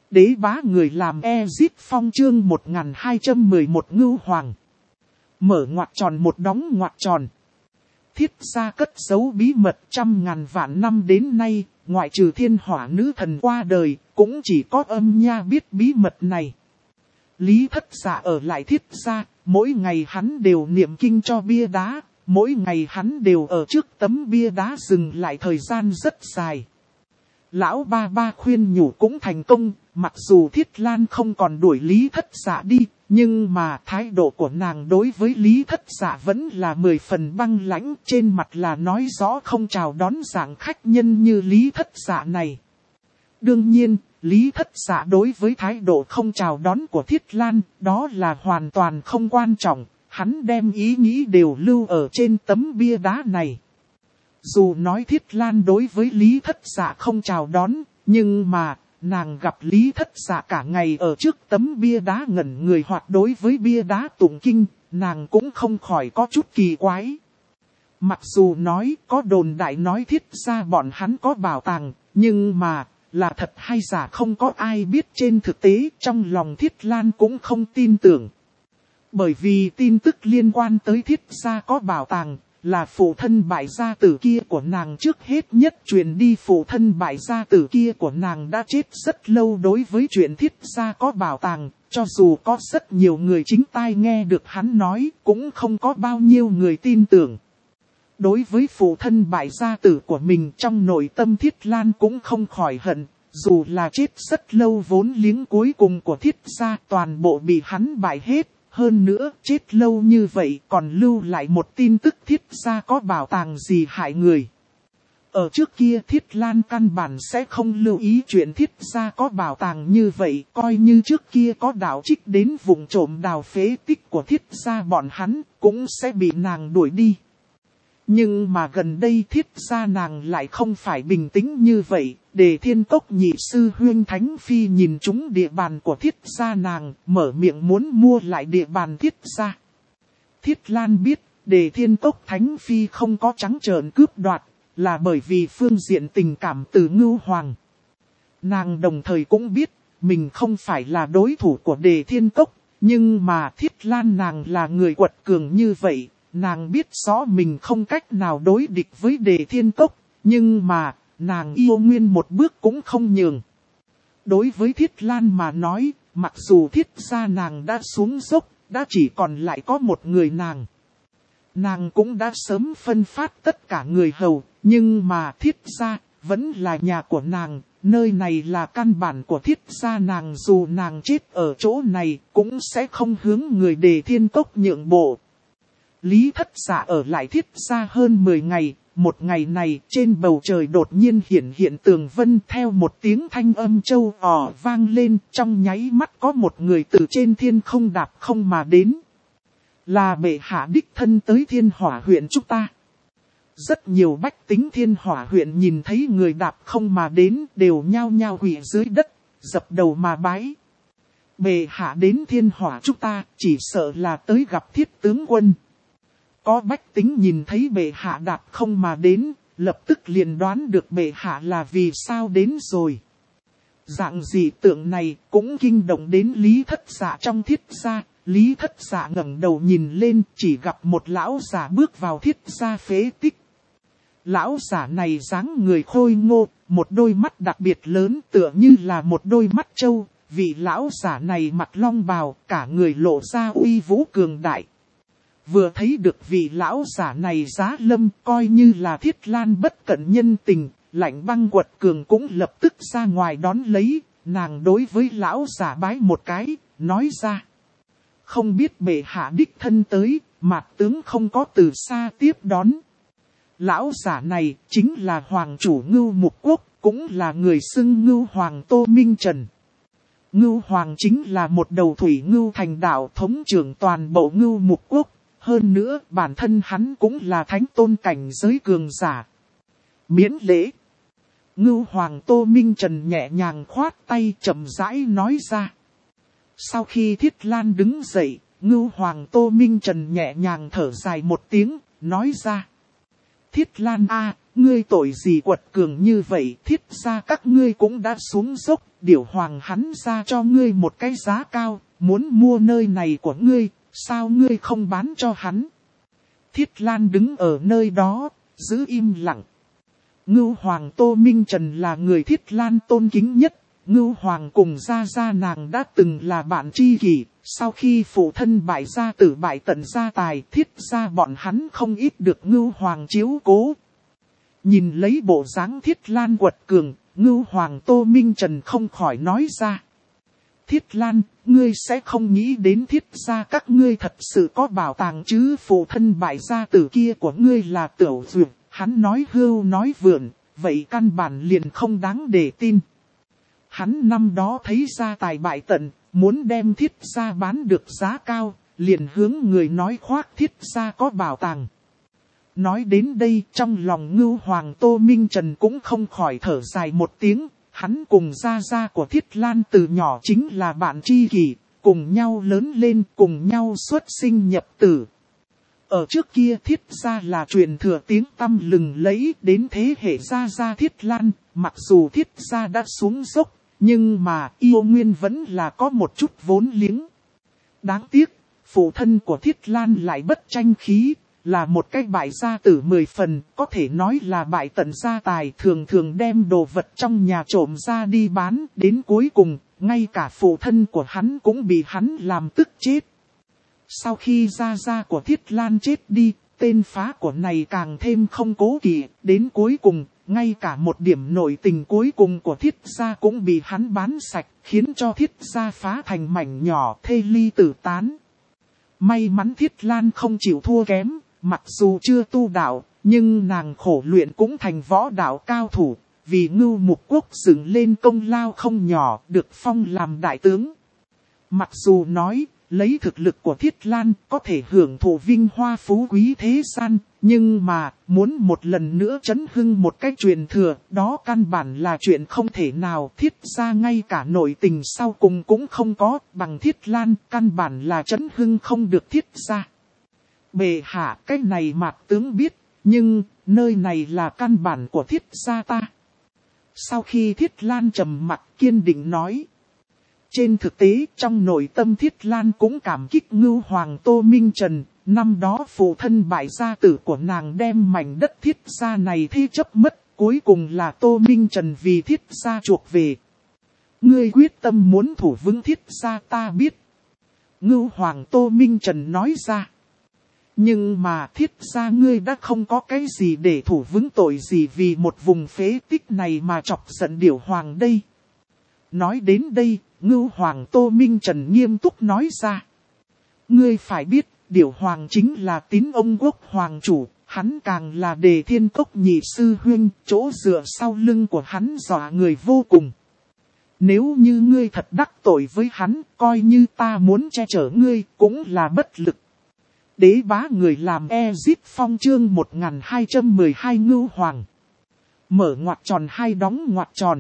Đế bá người làm Ezit Phong chương 1211 Ngưu Hoàng. Mở ngoặc tròn một đóng ngoặc tròn. Thiết gia cất giấu bí mật 100.000 vạn năm đến nay, ngoại trừ thiên hỏa nữ thần qua đời, cũng chỉ có Âm Nha biết bí mật này. Lý Thất Dạ ở lại Thiết gia, mỗi ngày hắn đều niệm kinh cho bia đá, mỗi ngày hắn đều ở trước tấm bia đá dừng lại thời gian rất dài. Lão ba ba khuyên nhủ cũng thành công, mặc dù Thiết Lan không còn đuổi Lý Thất Dạ đi, nhưng mà thái độ của nàng đối với Lý Thất Dạ vẫn là 10 phần băng lãnh, trên mặt là nói rõ không chào đón dạng khách nhân như Lý Thất Dạ này. Đương nhiên, Lý Thất Dạ đối với thái độ không chào đón của Thiết Lan, đó là hoàn toàn không quan trọng, hắn đem ý nghĩ đều lưu ở trên tấm bia đá này. Dù nói Thiết Lan đối với Lý Thất Dạ không chào đón, nhưng mà, nàng gặp Lý Thất Dạ cả ngày ở trước tấm bia đá ngẩn người hoặc đối với bia đá tụng kinh, nàng cũng không khỏi có chút kỳ quái. Mặc dù nói có đồn đại nói Thiết gia bọn hắn có bảo tàng, nhưng mà, là thật hay giả không có ai biết trên thực tế, trong lòng Thiết Lan cũng không tin tưởng. Bởi vì tin tức liên quan tới Thiết gia có bảo tàng, là phụ thân bại gia tử kia của nàng trước hết nhất truyền đi. Phụ thân bại gia tử kia của nàng đã chết rất lâu. Đối với chuyện Thiết gia có bảo tàng, cho dù có rất nhiều người chính tai nghe được hắn nói, cũng không có bao nhiêu người tin tưởng. Đối với phụ thân bại gia tử của mình, trong nội tâm Thiết Lan cũng không khỏi hận, dù là chết rất lâu vốn liếng cuối cùng của Thiết gia toàn bộ bị hắn bại hết. Hơn nữa, chết lâu như vậy còn lưu lại một tin tức Thiết gia có bảo tàng gì hại người. Ở trước kia Thiết Lan căn bản sẽ không lưu ý chuyện Thiết gia có bảo tàng như vậy, coi như trước kia có đạo trích đến vùng trộm đào phế tích của Thiết gia bọn hắn, cũng sẽ bị nàng đuổi đi. Nhưng mà gần đây Thiết gia nàng lại không phải bình tĩnh như vậy, Đề Thiên Cốc nhị sư huynh Thánh Phi nhìn trúng địa bàn của Thiết gia nàng, mở miệng muốn mua lại địa bàn Thiết gia. Thiết Lan biết, Đề Thiên Cốc Thánh Phi không có trắng trợn cướp đoạt, là bởi vì phương diện tình cảm từ Ngưu Hoàng. Nàng đồng thời cũng biết, mình không phải là đối thủ của Đề Thiên Cốc, nhưng mà Thiết Lan nàng là người quật cường như vậy. Nàng biết rõ mình không cách nào đối địch với Đề Thiên Cốc, nhưng mà, nàng yêu nguyên một bước cũng không nhường. Đối với Thiết Lan mà nói, mặc dù Thiết gia nàng đã xuống dốc, đã chỉ còn lại có một người nàng. Nàng cũng đã sớm phân phát tất cả người hầu, nhưng mà Thiết gia vẫn là nhà của nàng, nơi này là căn bản của Thiết gia nàng, dù nàng chết ở chỗ này cũng sẽ không hướng người Đề Thiên Cốc nhượng bộ. Lý Thất Dạ ở lại Thiết gia hơn 10 ngày, một ngày này trên bầu trời đột nhiên hiện tường vân, theo một tiếng thanh âm châu ò vang lên, trong nháy mắt có một người từ trên thiên không đạp không mà đến. Là bệ hạ đích thân tới Thiên Hỏa huyện chúng ta. Rất nhiều bách tính Thiên Hỏa huyện nhìn thấy người đạp không mà đến đều nhao nhao quỳ dưới đất, dập đầu mà bái. Bệ hạ đến Thiên Hỏa chúng ta chỉ sợ là tới gặp Thiết tướng quân. Có bách tính nhìn thấy bệ hạ đạp không mà đến, lập tức liền đoán được bệ hạ là vì sao đến rồi. Dạng dị tượng này cũng kinh động đến Lý Thất Dạ trong Thiết gia. Lý Thất Dạ ngẩng đầu nhìn lên, chỉ gặp một lão giả bước vào Thiết gia phế tích. Lão giả này dáng người khôi ngô, một đôi mắt đặc biệt lớn tựa như là một đôi mắt trâu. Vị lão giả này mặc long bào, cả người lộ ra uy vũ cường đại. Vừa thấy được vị lão giả này giá lâm, coi như là Thiết Lan bất cẩn nhân tình, Lạnh Băng quật cường cũng lập tức ra ngoài đón lấy. Nàng đối với lão giả bái một cái, nói ra. Không biết bệ hạ đích thân tới, Mạc tướng không có từ xa tiếp đón. Lão giả này chính là Hoàng chủ Ngưu Mục Quốc, cũng là người xưng Ngưu Hoàng Tô Minh Trần. Ngưu Hoàng chính là một đầu thủy ngưu thành đạo thống trưởng toàn bộ Ngưu Mục Quốc. Hơn nữa, bản thân hắn cũng là thánh tôn cảnh giới cường giả. Miễn lễ. Ngưu Hoàng Tô Minh Trần nhẹ nhàng khoát tay chậm rãi nói ra. Sau khi Thiết Lan đứng dậy, Ngưu Hoàng Tô Minh Trần nhẹ nhàng thở dài một tiếng, nói ra. Thiết Lan a, ngươi tội gì quật cường như vậy, Thiết gia các ngươi cũng đã xuống dốc, Điểu hoàng hắn ra cho ngươi một cái giá cao, muốn mua nơi này của ngươi, sao ngươi không bán cho hắn? Thiết Lan đứng ở nơi đó, giữ im lặng. Ngưu Hoàng Tô Minh Trần là người Thiết Lan tôn kính nhất. Ngưu Hoàng cùng Gia Gia nàng đã từng là bạn tri kỷ. Sau khi phụ thân bại gia tử bại tận gia tài, Thiết gia bọn hắn không ít được Ngưu Hoàng chiếu cố. Nhìn lấy bộ dáng Thiết Lan quật cường, Ngưu Hoàng Tô Minh Trần không khỏi nói ra. Thiết Lan, ngươi sẽ không nghĩ đến Thiết gia các ngươi thật sự có bảo tàng chứ? Phụ thân bại gia tử kia của ngươi là Tiểu Duyệt, hắn nói hưu nói vượn, vậy căn bản liền không đáng để tin. Hắn năm đó thấy gia tài bại tận, muốn đem Thiết gia bán được giá cao, liền hướng người nói khoác Thiết gia có bảo tàng. Nói đến đây, trong lòng Ngưu Hoàng Tô Minh Trần cũng không khỏi thở dài một tiếng. Hắn cùng Gia Gia của Thiết Lan từ nhỏ chính là bạn tri kỷ, cùng nhau lớn lên, cùng nhau xuất sinh nhập tử. Ở trước kia Thiết Gia là truyền thừa tiếng tăm lừng lẫy đến thế hệ Gia Gia Thiết Lan, mặc dù Thiết Gia đã xuống dốc, nhưng mà yêu nguyên vẫn là có một chút vốn liếng. Đáng tiếc, phụ thân của Thiết Lan lại bất tranh khí. Là một cái bại gia tử 10 phần, có thể nói là bại tận gia tài, thường thường đem đồ vật trong nhà trộm ra đi bán, đến cuối cùng, ngay cả phụ thân của hắn cũng bị hắn làm tức chết. Sau khi Gia Gia của Thiết Lan chết đi, tên phá của này càng thêm không cố kỵ, đến cuối cùng, ngay cả một điểm nội tình cuối cùng của Thiết Gia cũng bị hắn bán sạch, khiến cho Thiết Gia phá thành mảnh nhỏ, thê ly tử tán. May mắn Thiết Lan không chịu thua kém. Mặc dù chưa tu đạo, nhưng nàng khổ luyện cũng thành võ đạo cao thủ, vì Ngưu Mục Quốc dựng lên công lao không nhỏ, được phong làm đại tướng. Mặc dù nói, lấy thực lực của Thiết Lan có thể hưởng thụ vinh hoa phú quý thế gian, nhưng mà, muốn một lần nữa chấn hưng một cách truyền thừa, đó căn bản là chuyện không thể nào. Thiết gia ngay cả nội tình sau cùng cũng không có, bằng Thiết Lan, căn bản là chấn hưng không được Thiết gia. Bệ hạ, cái này Mạc tướng biết, nhưng nơi này là căn bản của Thiết gia ta. Sau khi Thiết Lan trầm mặc kiên định nói. Trên thực tế trong nội tâm Thiết Lan cũng cảm kích Ngưu Hoàng Tô Minh Trần. Năm đó phụ thân bại gia tử của nàng đem mảnh đất Thiết gia này thế chấp mất. Cuối cùng là Tô Minh Trần vì Thiết gia chuộc về. Ngươi quyết tâm muốn thủ vững Thiết gia ta biết. Ngưu Hoàng Tô Minh Trần nói ra. Nhưng mà Thiết gia ngươi đã không có cái gì để thủ vững, tội gì vì một vùng phế tích này mà chọc giận Điểu Hoàng đây. Nói đến đây, Ngưu Hoàng Tô Minh Trần nghiêm túc nói ra. Ngươi phải biết, Điểu Hoàng chính là tín ông quốc hoàng chủ, hắn càng là Đề Thiên Cốc nhị sư huynh, chỗ dựa sau lưng của hắn dọa người vô cùng. Nếu như ngươi thật đắc tội với hắn, coi như ta muốn che chở ngươi, cũng là bất lực. Đế bá người làm Ezip Phong chương 1212 Ngưu Hoàng. Mở ngoặc tròn hai đóng ngoặc tròn.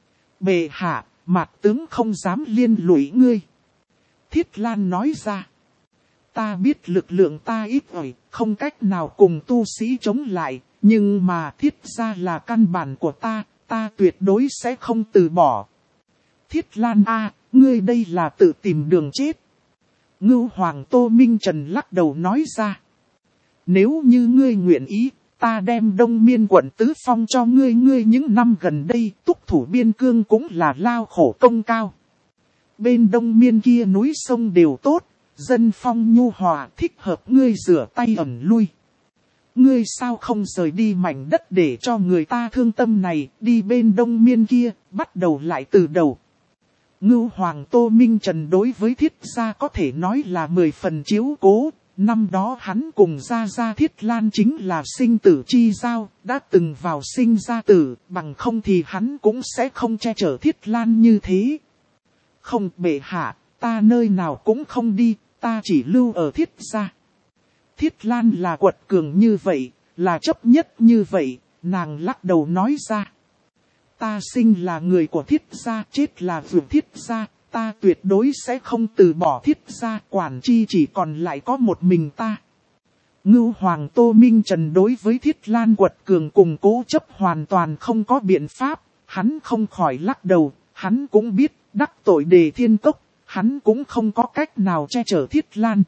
Bệ hạ, Mạc tướng không dám liên lụy ngươi. Thiết Lan nói ra. Ta biết lực lượng ta ít ỏi, không cách nào cùng tu sĩ chống lại, nhưng mà Thiết gia là căn bản của ta tuyệt đối sẽ không từ bỏ. Thiết Lan a, ngươi đây là tự tìm đường chết. Ngưu Hoàng Tô Minh Trần lắc đầu nói ra. Nếu như ngươi nguyện ý, ta đem Đông Miên quận Tứ Phong cho ngươi những năm gần đây, túc thủ biên cương cũng là lao khổ công cao. Bên Đông Miên kia núi sông đều tốt, dân phong nhu hòa thích hợp ngươi rửa tay ẩn lui. Ngươi sao không rời đi mảnh đất để cho người ta thương tâm này, đi bên Đông Miên kia, bắt đầu lại từ đầu. Ngưu Hoàng Tô Minh Trần đối với Thiết gia có thể nói là 10 phần chiếu cố. Năm đó hắn cùng Gia Gia Thiết Lan chính là sinh tử chi giao, đã từng vào sinh ra tử, bằng không thì hắn cũng sẽ không che chở Thiết Lan như thế. Không bệ hạ, ta nơi nào cũng không đi, ta chỉ lưu ở Thiết gia. Thiết Lan là quật cường như vậy, là chấp nhất như vậy, nàng lắc đầu nói ra. Ta sinh là người của Thiết gia, chết là vượt Thiết gia, ta tuyệt đối sẽ không từ bỏ Thiết gia, quản chi chỉ còn lại có một mình ta. Ngưu Hoàng Tô Minh Trần đối với Thiết Lan quật cường cùng cố chấp hoàn toàn không có biện pháp, hắn không khỏi lắc đầu, Hắn cũng biết, đắc tội Đề Thiên Cốc, hắn cũng không có cách nào che chở Thiết Lan.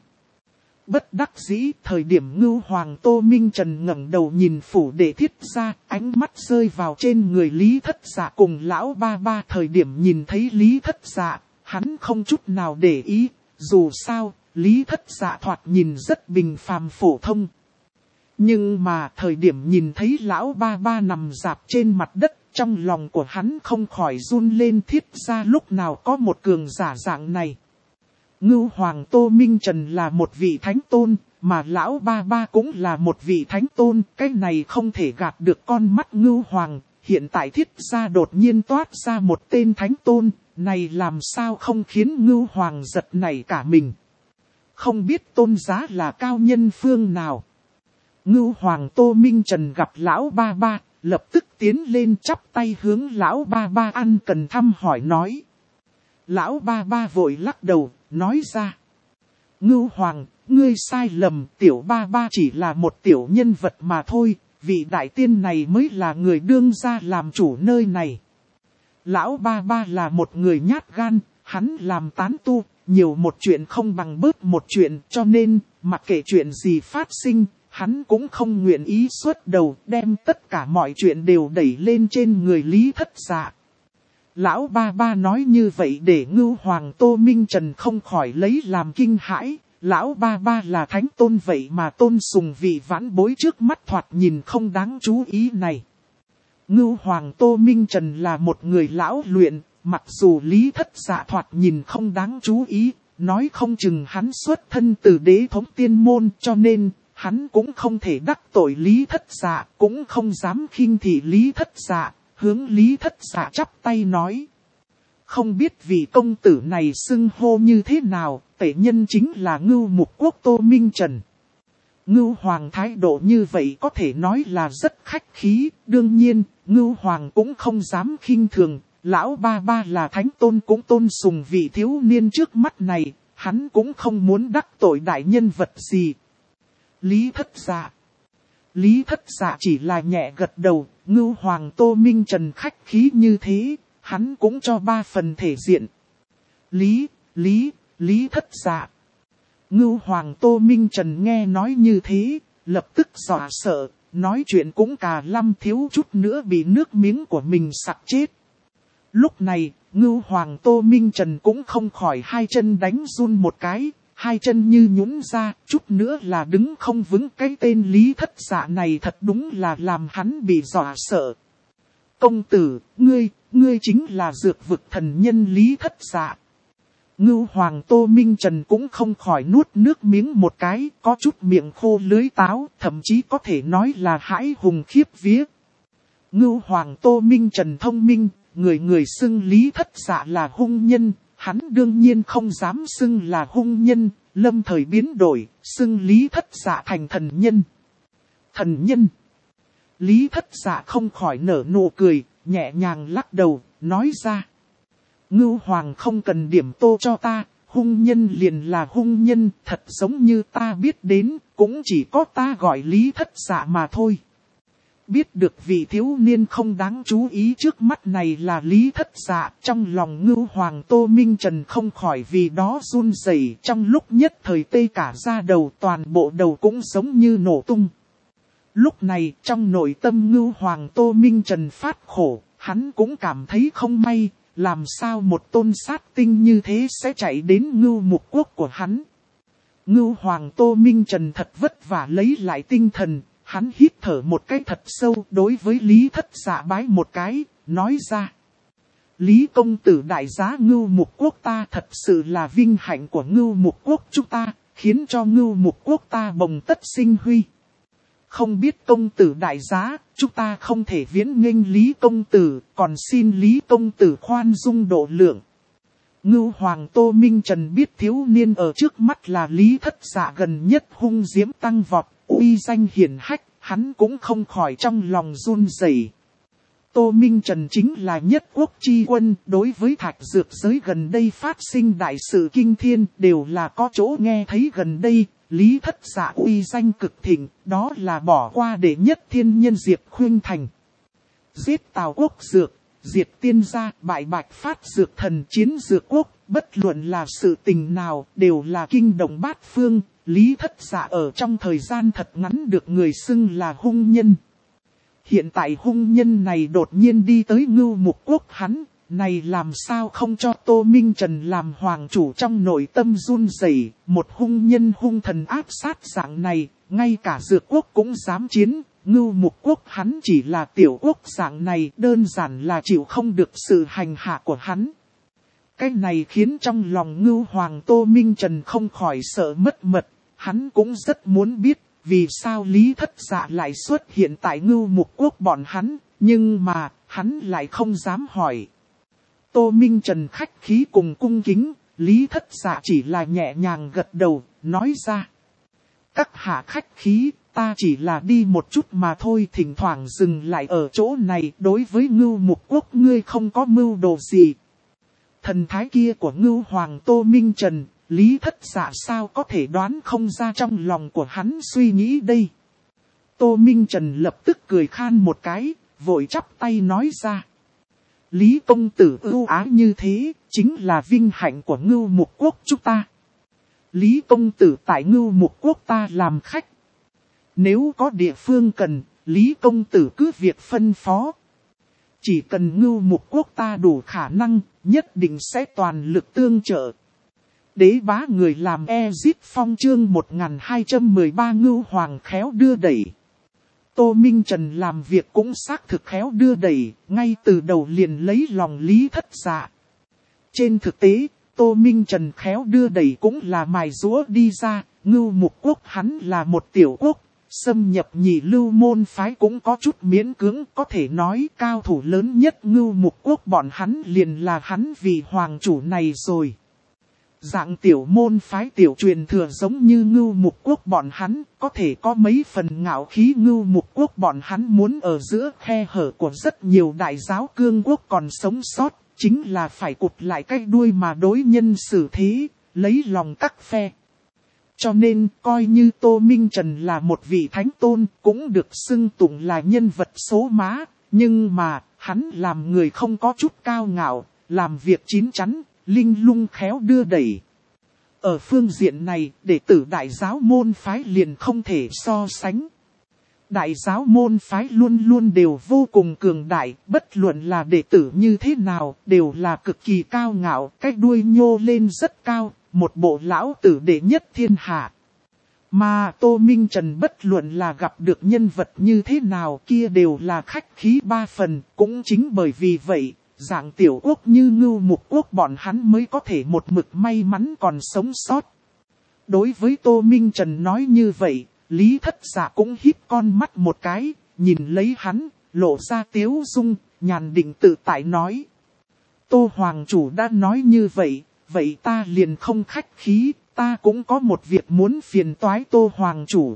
Bất đắc dĩ, thời điểm Ngưu Hoàng Tô Minh Trần ngẩng đầu nhìn phủ Đệ Thiết gia, ánh mắt rơi vào trên người Lý Thất Dạ cùng lão ba ba. Thời điểm nhìn thấy Lý Thất Dạ, hắn không chút nào để ý, dù sao, Lý Thất Dạ thoạt nhìn rất bình phàm phổ thông. Nhưng mà thời điểm nhìn thấy lão ba ba nằm rạp trên mặt đất, trong lòng của hắn không khỏi run lên. Thiết gia lúc nào có một cường giả dạng này. Ngưu Hoàng Tô Minh Trần là một vị thánh tôn, mà lão ba ba cũng là một vị thánh tôn. Cái này không thể gạt được con mắt Ngưu Hoàng. Hiện tại Thiết gia đột nhiên toát ra một tên thánh tôn, này làm sao không khiến Ngưu Hoàng giật nảy cả mình. Không biết tôn giá là cao nhân phương nào. Ngưu Hoàng Tô Minh Trần gặp lão ba ba, lập tức tiến lên chắp tay hướng lão ba ba ăn cần thăm hỏi nói. Lão ba ba vội lắc đầu, nói ra. Ngưu Hoàng, ngươi sai lầm, tiểu ba ba chỉ là một tiểu nhân vật mà thôi, vị đại tiên này mới là người đương gia làm chủ nơi này. Lão ba ba là một người nhát gan, hắn làm tán tu, nhiều một chuyện không bằng bớt một chuyện, cho nên, mặc kệ chuyện gì phát sinh, hắn cũng không nguyện ý xuất đầu, đem tất cả mọi chuyện đều đẩy lên trên người Lý Thất Dạ. Lão ba ba nói như vậy để Ngưu Hoàng Tô Minh Trần không khỏi lấy làm kinh hãi. Lão ba ba là thánh tôn vậy mà tôn sùng vị vãn bối trước mắt thoạt nhìn không đáng chú ý này. Ngưu Hoàng Tô Minh Trần là một người lão luyện, mặc dù Lý Thất Dạ thoạt nhìn không đáng chú ý, nói không chừng hắn xuất thân từ đế thống tiên môn, cho nên hắn cũng không thể đắc tội Lý Thất Dạ, cũng không dám khinh thị Lý Thất Dạ. Hướng Lý Thất Dạ chắp tay nói. Không biết vị công tử này xưng hô như thế nào, tể nhân chính là Ngưu Mục Quốc Tô Minh Trần. Ngưu Hoàng thái độ như vậy có thể nói là rất khách khí, đương nhiên, Ngưu Hoàng cũng không dám khinh thường, lão ba ba là thánh tôn cũng tôn sùng vị thiếu niên trước mắt này, hắn cũng không muốn đắc tội đại nhân vật gì. Lý Thất Dạ. Lý Thất Dạ chỉ là nhẹ gật đầu, Ngưu Hoàng Tô Minh Trần khách khí như thế, hắn cũng cho 3 phần thể diện. Lý Thất Dạ. Ngưu Hoàng Tô Minh Trần nghe nói như thế, lập tức dọa sợ, nói chuyện cũng cà lăm thiếu chút nữa bị nước miếng của mình sặc chết. Lúc này, Ngưu Hoàng Tô Minh Trần cũng không khỏi hai chân đánh run một cái. Hai chân như nhũn ra, chút nữa là đứng không vững. Cái tên Lý Thất Dạ này thật đúng là làm hắn bị dọa sợ. Công tử, ngươi chính là dược vực thần nhân Lý Thất Dạ. Ngưu Hoàng Tô Minh Trần cũng không khỏi nuốt nước miếng một cái, có chút miệng khô lưỡi táo, thậm chí có thể nói là hãi hùng khiếp vía. Ngưu Hoàng Tô Minh Trần thông minh, người xưng Lý Thất Dạ là hung nhân. Hắn đương nhiên không dám xưng là hung nhân, lâm thời biến đổi, xưng Lý Thất Dạ thành thần nhân. Thần nhân. Lý Thất Dạ không khỏi nở nụ cười, nhẹ nhàng lắc đầu, nói ra. Ngưu Hoàng không cần điểm tô cho ta, hung nhân liền là hung nhân, thật giống như ta biết đến, cũng chỉ có ta gọi Lý Thất Dạ mà thôi. Biết được vị thiếu niên không đáng chú ý trước mắt này là Lý Thất Dạ, trong lòng Ngưu Hoàng Tô Minh Trần không khỏi vì đó run rẩy, trong lúc nhất thời tê cả da đầu, toàn bộ đầu cũng giống như nổ tung. Lúc này trong nội tâm Ngưu Hoàng Tô Minh Trần phát khổ, hắn cũng cảm thấy không may, làm sao một tôn sát tinh như thế sẽ chạy đến Ngưu Mục Quốc của hắn. Ngưu Hoàng Tô Minh Trần thật vất vả lấy lại tinh thần. Hắn hít thở một cái thật sâu đối với Lý Thất Dạ bái một cái, nói ra. Lý công tử đại giá Ngưu Mục Quốc ta thật sự là vinh hạnh của Ngưu Mục Quốc chúng ta, khiến cho Ngưu Mục Quốc ta bồng tất sinh huy. Không biết công tử đại giá, chúng ta không thể viễn nghênh Lý công tử, còn xin Lý công tử khoan dung độ lượng. Ngưu Hoàng Tô Minh Trần biết thiếu niên ở trước mắt là Lý Thất Dạ gần nhất hung diễm tăng vọt. Uy danh hiển hách, hắn cũng không khỏi trong lòng run rẩy. Tô Minh Trần chính là nhất quốc chi quân, đối với thạch dược giới gần đây phát sinh đại sự kinh thiên đều là có chỗ nghe thấy gần đây. Lý Thất Dạ uy danh cực thịnh, đó là bỏ qua để nhất thiên nhân Diệp Khuynh Thành. Giết Tào Quốc Dược, diệt tiên gia, bại Bạch Phát dược thần, chiến dược quốc, bất luận là sự tình nào đều là kinh động bát phương. Lý Thất Dạ ở trong thời gian thật ngắn được người xưng là hung nhân. Hiện tại hung nhân này đột nhiên đi tới Ngưu Mục Quốc hắn, này làm sao không cho Tô Minh Trần làm hoàng chủ trong nội tâm run rẩy. Một hung nhân hung thần áp sát dạng này, ngay cả dược quốc cũng dám chiến. Ngưu Mục Quốc hắn chỉ là tiểu quốc dạng này, đơn giản là chịu không được sự hành hạ của hắn. Cái này khiến trong lòng Ngưu Hoàng Tô Minh Trần không khỏi sợ mất mật. Hắn cũng rất muốn biết vì sao Lý Thất Dạ lại xuất hiện tại Ngưu Mục Quốc bọn hắn, nhưng mà hắn lại không dám hỏi. Tô Minh Trần khách khí cùng cung kính, Lý Thất Dạ chỉ là nhẹ nhàng gật đầu, nói ra. Các hạ khách khí, ta chỉ là đi một chút mà thôi, thỉnh thoảng dừng lại ở chỗ này, đối với Ngưu Mục Quốc ngươi không có mưu đồ gì. Thần thái kia của Ngưu Hoàng Tô Minh Trần, Lý Thất Dạ sao có thể đoán không ra trong lòng của hắn suy nghĩ đây. Tô Minh Trần lập tức cười khan một cái, vội chắp tay nói ra. Lý công tử ưu ái như thế, chính là vinh hạnh của Ngưu Mục Quốc chúng ta. Lý công tử tại Ngưu Mục Quốc ta làm khách. Nếu có địa phương cần, Lý công tử cứ việc phân phó. Chỉ cần Ngưu Mục Quốc ta đủ khả năng, nhất định sẽ toàn lực tương trợ. Đế bá người làm Ezit Phong chương 1213 Ngưu Hoàng khéo đưa đẩy. Tô Minh Trần làm việc cũng xác thực khéo đưa đẩy, ngay từ đầu liền lấy lòng Lý Thất Dạ. Trên thực tế, Tô Minh Trần khéo đưa đẩy cũng là mài rũa đi ra, Ngưu Mục Quốc hắn là một tiểu quốc, xâm nhập Nhị Lưu môn phái cũng có chút miễn cưỡng, có thể nói cao thủ lớn nhất Ngưu Mục Quốc bọn hắn liền là hắn vì hoàng chủ này rồi. Dạng tiểu môn phái tiểu truyền thừa giống như Ngưu Mục Quốc bọn hắn, có thể có mấy phần ngạo khí. Ngưu Mục Quốc bọn hắn muốn ở giữa khe hở của rất nhiều đại giáo cương quốc còn sống sót, chính là phải cụt lại cái đuôi mà đối nhân xử thế, lấy lòng các phe. Cho nên coi như Tô Minh Trần là một vị thánh tôn, cũng được xưng tụng là nhân vật số má, nhưng mà hắn làm người không có chút cao ngạo, làm việc chín chắn, linh lung khéo đưa đẩy. Ở phương diện này, đệ tử đại giáo môn phái liền không thể so sánh. Đại giáo môn phái luôn luôn đều vô cùng cường đại, bất luận là đệ tử như thế nào, đều là cực kỳ cao ngạo, cái đuôi nhô lên rất cao, một bộ lão tử đệ nhất thiên hạ. Mà Tô Minh Trần bất luận là gặp được nhân vật như thế nào kia đều là khách khí ba phần, cũng chính bởi vì vậy. Dạng tiểu quốc như Ngưu Mục Quốc bọn hắn mới có thể một mực may mắn còn sống sót. Đối với Tô Minh Trần nói như vậy, Lý Thất Dạ cũng híp con mắt một cái, nhìn lấy hắn, lộ ra tiếu dung, nhàn định tự tại nói. Tô Hoàng chủ đã nói như vậy, vậy ta liền không khách khí, ta cũng có một việc muốn phiền toái Tô Hoàng chủ.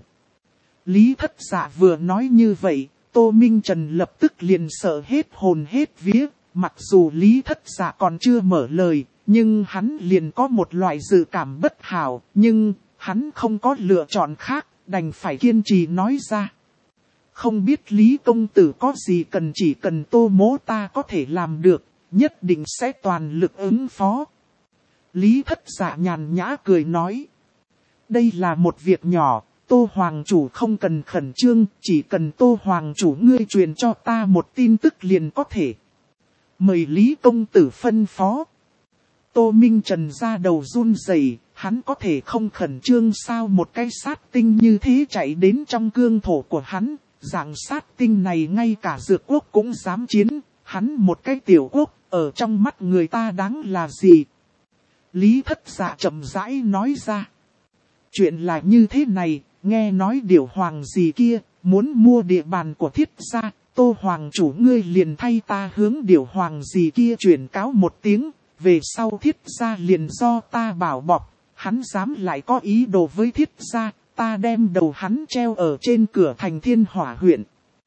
Lý Thất Dạ vừa nói như vậy, Tô Minh Trần lập tức liền sợ hết hồn hết vía. Mặc dù Lý Thất Dạ còn chưa mở lời, nhưng hắn liền có một loại dự cảm bất hảo, nhưng hắn không có lựa chọn khác, đành phải kiên trì nói ra. Không biết Lý công tử có gì cần, chỉ cần Tô mỗ ta có thể làm được, nhất định sẽ toàn lực ứng phó. Lý Thất Dạ nhàn nhã cười nói. Đây là một việc nhỏ, Tô Hoàng chủ không cần khẩn trương, chỉ cần Tô Hoàng chủ ngươi truyền cho ta một tin tức liền có thể. Mời Lý công tử phân phó. Tô Minh Trần ra đầu run rẩy, hắn có thể không khẩn trương sao? Một cái sát tinh như thế chạy đến trong cương thổ của hắn, dạng sát tinh này ngay cả dược quốc cũng dám chiến, hắn một cái tiểu quốc, ở trong mắt người ta đáng là gì? Lý Thất Dạ chậm rãi nói ra. Chuyện là như thế này, nghe nói Điểu Hoàng gì kia, muốn mua địa bàn của Thiết gia. Tô Hoàng chủ ngươi liền thay ta hướng Điểu Hoàng gì kia truyền cáo một tiếng, về sau Thiết gia liền do ta bảo bọc, hắn dám lại có ý đồ với Thiết gia, ta đem đầu hắn treo ở trên cửa thành Thiên Hỏa huyện.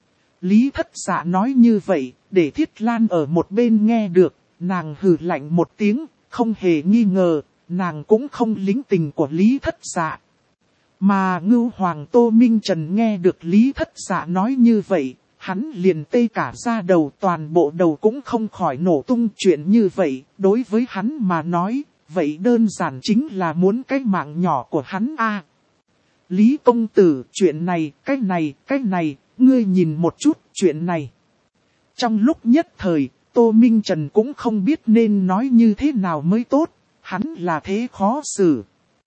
Lý Thất Dạ nói như vậy, để Thiết Lan ở một bên nghe được, nàng hừ lạnh một tiếng, không hề nghi ngờ, nàng cũng không lính tình của Lý Thất Dạ. Mà Ngưu Hoàng Tô Minh Trần nghe được Lý Thất Dạ nói như vậy, hắn liền tê cả da đầu, toàn bộ đầu cũng không khỏi nổ tung. Chuyện như vậy, đối với hắn mà nói, vậy đơn giản chính là muốn cái mạng nhỏ của hắn a. Lý công tử, chuyện này, cái này, ngươi nhìn một chút chuyện này. Trong lúc nhất thời, Tô Minh Trần cũng không biết nên nói như thế nào mới tốt, hắn là thế khó xử.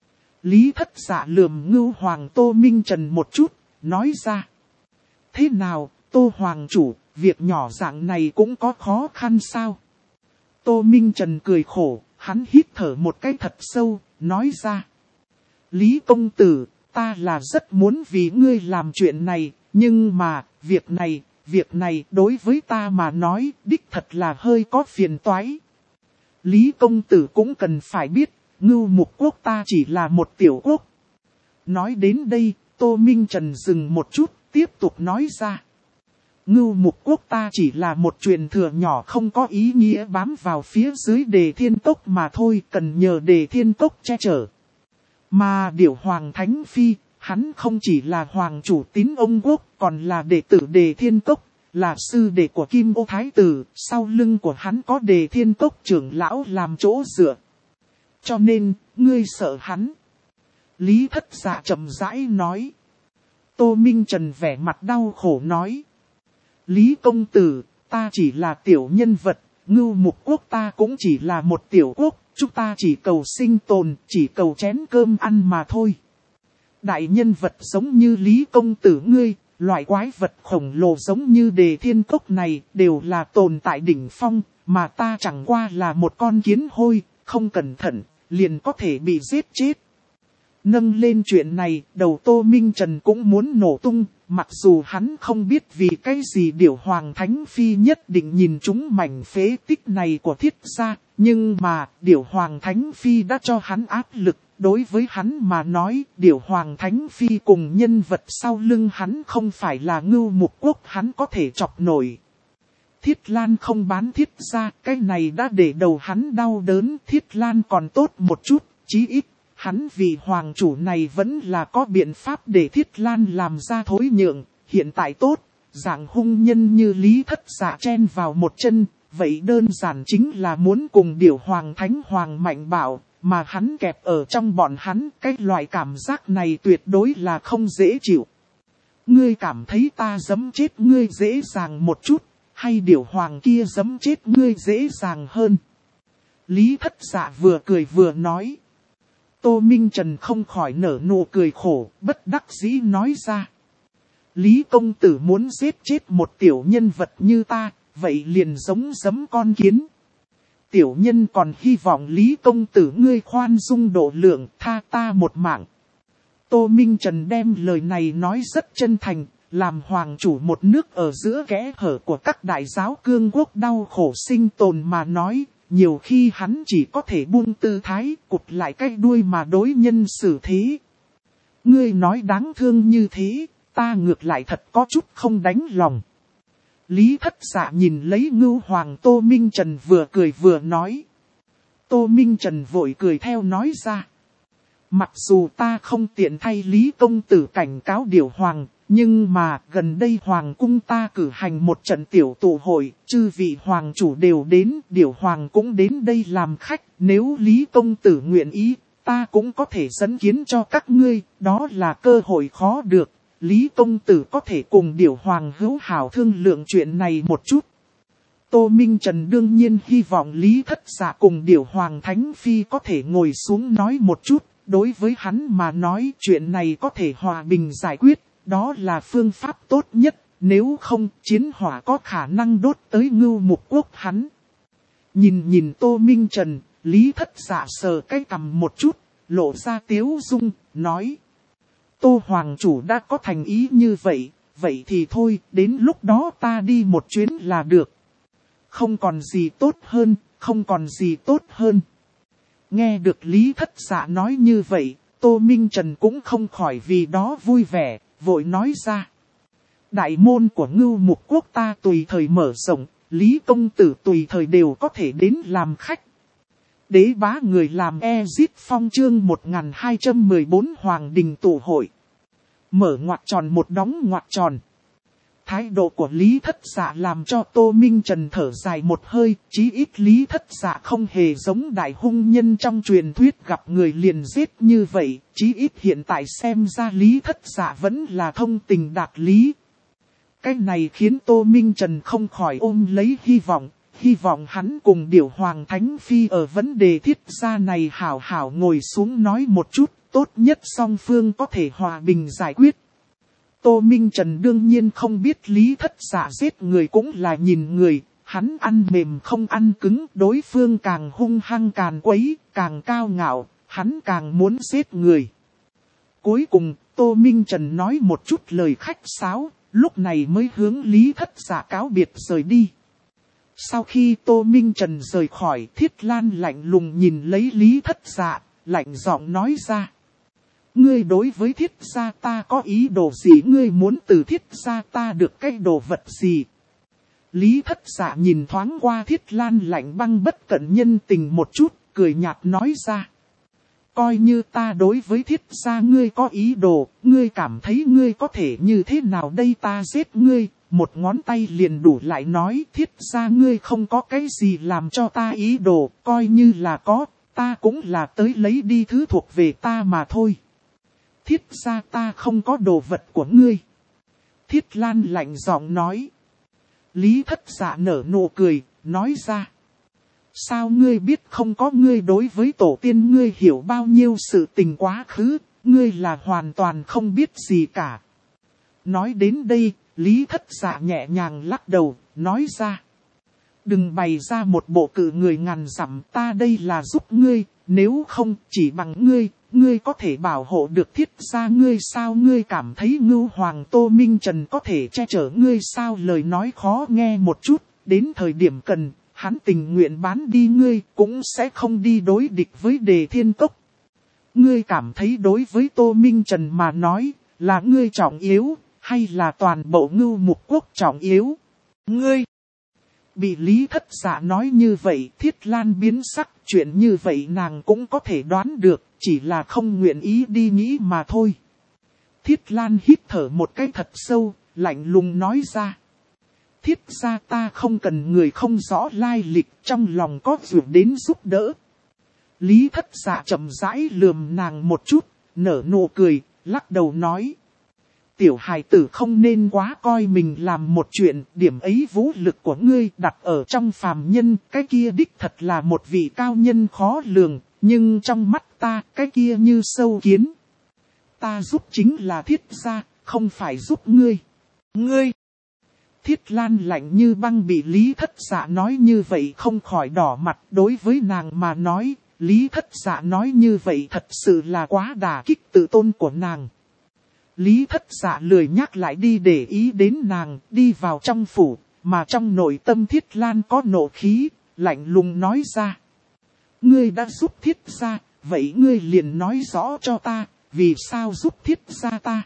Lý Thất Dạ lườm Ngưu Hoàng Tô Minh Trần một chút, nói ra. Thế nào, Tô Hoàng chủ, việc nhỏ dạng này cũng có khó khăn sao? Tô Minh Trần cười khổ, hắn hít thở một cái thật sâu, nói ra. Lý công tử, ta là rất muốn vì ngươi làm chuyện này, nhưng mà, việc này đối với ta mà nói, đích thật là hơi có phiền toái. Lý công tử cũng cần phải biết, Ngưu Mục Quốc ta chỉ là một tiểu quốc. Nói đến đây, Tô Minh Trần dừng một chút, tiếp tục nói ra. Ngưu Mục Quốc ta chỉ là một truyền thừa nhỏ không có ý nghĩa bám vào phía dưới Đề Thiên Cốc mà thôi, cần nhờ Đề Thiên Cốc che chở. Mà Điểu Hoàng Thánh Phi, hắn không chỉ là Hoàng chủ tín ông quốc, còn là đệ tử Đề Thiên Cốc, là sư đệ của Kim Ô Thái Tử, sau lưng của hắn có Đề Thiên Cốc trưởng lão làm chỗ dựa. Cho nên, ngươi sợ hắn. Lý Thất Dạ chậm rãi nói. Tô Minh Trần vẻ mặt đau khổ nói. Lý công tử, ta chỉ là tiểu nhân vật, Ngưu Mục Quốc ta cũng chỉ là một tiểu quốc, chúng ta chỉ cầu sinh tồn, chỉ cầu chén cơm ăn mà thôi. Đại nhân vật giống như Lý công tử ngươi, loại quái vật khổng lồ giống như Đề Thiên Cốc này đều là tồn tại đỉnh phong, mà ta chẳng qua là một con kiến hôi, không cẩn thận, liền có thể bị giết chết. Nâng lên chuyện này, đầu Tô Minh Trần cũng muốn nổ tung, mặc dù hắn không biết vì cái gì Điểu Hoàng Thánh Phi nhất định nhìn chúng mảnh phế tích này của Thiết gia, nhưng mà Điểu Hoàng Thánh Phi đã cho hắn áp lực, đối với hắn mà nói Điểu Hoàng Thánh Phi cùng nhân vật sau lưng hắn không phải là Ngưu Mục Quốc hắn có thể chọc nổi. Thiết Lan không bán Thiết gia, cái này đã để đầu hắn đau đớn, Thiết Lan còn tốt một chút, chí ít. Hắn vì hoàng chủ này vẫn là có biện pháp để Thiết Lan làm ra thối nhượng, hiện tại tốt, dạng hung nhân như Lý Thất Dạ chen vào một chân, vậy đơn giản chính là muốn cùng Điểu Hoàng Thánh Hoàng mạnh bạo, mà hắn kẹp ở trong bọn hắn, cái loại cảm giác này tuyệt đối là không dễ chịu. Ngươi cảm thấy ta giẫm chết ngươi dễ dàng một chút, hay Điểu Hoàng kia giẫm chết ngươi dễ dàng hơn? Lý Thất Dạ vừa cười vừa nói. Tô Minh Trần không khỏi nở nụ cười khổ, bất đắc dĩ nói ra. Lý công tử muốn giết chết một tiểu nhân vật như ta, vậy liền giống giẫm con kiến. Tiểu nhân còn hy vọng Lý công tử ngươi khoan dung độ lượng, tha ta một mạng. Tô Minh Trần đem lời này nói rất chân thành, làm hoàng chủ một nước ở giữa kẽ hở của các đại giáo cương quốc đau khổ sinh tồn mà nói. Nhiều khi hắn chỉ có thể buông tư thái, cụp lại cái đuôi mà đối nhân xử thế. Ngươi nói đáng thương như thế, ta ngược lại thật có chút không đánh lòng. Lý Thất Dạ nhìn lấy Ngưu Hoàng Tô Minh Trần vừa cười vừa nói. Tô Minh Trần vội cười theo nói ra. Mặc dù ta không tiện thay Lý công tử cảnh cáo Điểu Hoàng, nhưng mà gần đây Hoàng cung ta cử hành một trận tiểu tụ hội, chư vị Hoàng chủ đều đến, Điểu Hoàng cũng đến đây làm khách, nếu Lý công tử nguyện ý, ta cũng có thể dẫn kiến cho các ngươi, đó là cơ hội khó được, Lý công tử có thể cùng Điểu Hoàng hữu hảo thương lượng chuyện này một chút. Tô Minh Trần đương nhiên hy vọng Lý Thất Dạ cùng Điểu Hoàng Thánh Phi có thể ngồi xuống nói một chút, đối với hắn mà nói chuyện này có thể hòa bình giải quyết. Đó là phương pháp tốt nhất, nếu không chiến hỏa có khả năng đốt tới Ngưu Mục Quốc hắn. Nhìn Tô Minh Trần, Lý Thất Dạ sờ cái cằm một chút, lộ ra tiếu dung, nói. Tô Hoàng chủ đã có thành ý như vậy, vậy thì thôi, đến lúc đó ta đi một chuyến là được. Không còn gì tốt hơn, không còn gì tốt hơn. Nghe được Lý Thất Dạ nói như vậy, Tô Minh Trần cũng không khỏi vì đó vui vẻ. Vội nói ra. Đại môn của Ngưu Mục Quốc ta tùy thời mở rộng, Lý công tử tùy thời đều có thể đến làm khách. Đế bá người làm Ezit Phong chương 1214 Hoàng đình tụ hội. Mở ngoặc tròn một đóng ngoặc tròn. Thái độ của Lý Thất Dạ làm cho Tô Minh Trần thở dài một hơi, chí ít Lý Thất Dạ không hề giống đại hung nhân trong truyền thuyết gặp người liền giết như vậy, chí ít hiện tại xem ra Lý Thất Dạ vẫn là thông tình đạt lý. Cái này khiến Tô Minh Trần không khỏi ôm lấy hy vọng hắn cùng Điểu Hoàng Thánh Phi ở vấn đề thiết gia này hảo hảo ngồi xuống nói một chút, tốt nhất song phương có thể hòa bình giải quyết. Tô Minh Trần đương nhiên không biết Lý Thất Dạ giết người cũng là nhìn người, hắn ăn mềm không ăn cứng, đối phương càng hung hăng càng quấy, càng cao ngạo, hắn càng muốn giết người. Cuối cùng, Tô Minh Trần nói một chút lời khách sáo, lúc này mới hướng Lý Thất Dạ cáo biệt rời đi. Sau khi Tô Minh Trần rời khỏi, Thiết Lan lạnh lùng nhìn lấy Lý Thất Dạ, lạnh giọng nói ra. Ngươi đối với Thiết gia ta có ý đồ gì, ngươi muốn từ Thiết gia ta được cái đồ vật gì? Lý Thất Dạ nhìn thoáng qua Thiết Lan lạnh băng bất cẩn nhân tình một chút, cười nhạt nói ra. Coi như ta đối với Thiết gia ngươi có ý đồ, ngươi cảm thấy ngươi có thể như thế nào đây, ta giết ngươi, một ngón tay liền đủ lại nói Thiết gia ngươi không có cái gì làm cho ta ý đồ, coi như là có, ta cũng là tới lấy đi thứ thuộc về ta mà thôi. Thiết gia ta không có đồ vật của ngươi. Thiết Lan lạnh giọng nói. Lý Thất Dạ nở nụ cười, nói ra. Sao ngươi biết không có, ngươi đối với tổ tiên ngươi hiểu bao nhiêu sự tình quá khứ, ngươi là hoàn toàn không biết gì cả. Nói đến đây, Lý Thất Dạ nhẹ nhàng lắc đầu, nói ra. Đừng bày ra một bộ cự người ngàn dặm, ta đây là giúp ngươi, nếu không chỉ bằng ngươi có thể bảo hộ được Thiết gia ngươi sao, ngươi cảm thấy Ngưu Hoàng Tô Minh Trần có thể che chở ngươi sao, lời nói khó nghe một chút, đến thời điểm cần, hắn tình nguyện bán đi ngươi cũng sẽ không đi đối địch với Đề Thiên Cốc. Ngươi cảm thấy đối với Tô Minh Trần mà nói, là ngươi trọng yếu, hay là toàn bộ Ngưu Mục Quốc trọng yếu? Ngươi! Bị Lý Thất Dạ nói như vậy, Thiết Lan biến sắc, chuyện như vậy nàng cũng có thể đoán được, chỉ là không nguyện ý đi nghĩ mà thôi. Thiết Lan hít thở một cái thật sâu, lạnh lùng nói ra. Thiết gia ta không cần người không rõ lai lịch, trong lòng có duyệt đến giúp đỡ. Lý Thất Dạ chậm rãi lườm nàng một chút, nở nụ cười, lắc đầu nói. Tiểu hài tử không nên quá coi mình làm một chuyện, điểm ấy vũ lực của ngươi đặt ở trong phàm nhân, cái kia đích thật là một vị cao nhân khó lường, nhưng trong mắt ta, cái kia như sâu kiến. Ta giúp chính là Thiết gia, không phải giúp ngươi. Ngươi! Thiết Lan lạnh như băng bị Lý Thất Dạ nói như vậy không khỏi đỏ mặt, đối với nàng mà nói, Lý Thất Dạ nói như vậy thật sự là quá đả kích tự tôn của nàng. Lý Thất Dạ lười nhắc lại đi để ý đến nàng, đi vào trong phủ, mà trong nội tâm Thiết Lan có nộ khí, lạnh lùng nói ra. Ngươi đã giúp Thiết gia, vậy ngươi liền nói rõ cho ta, vì sao giúp Thiết gia ta?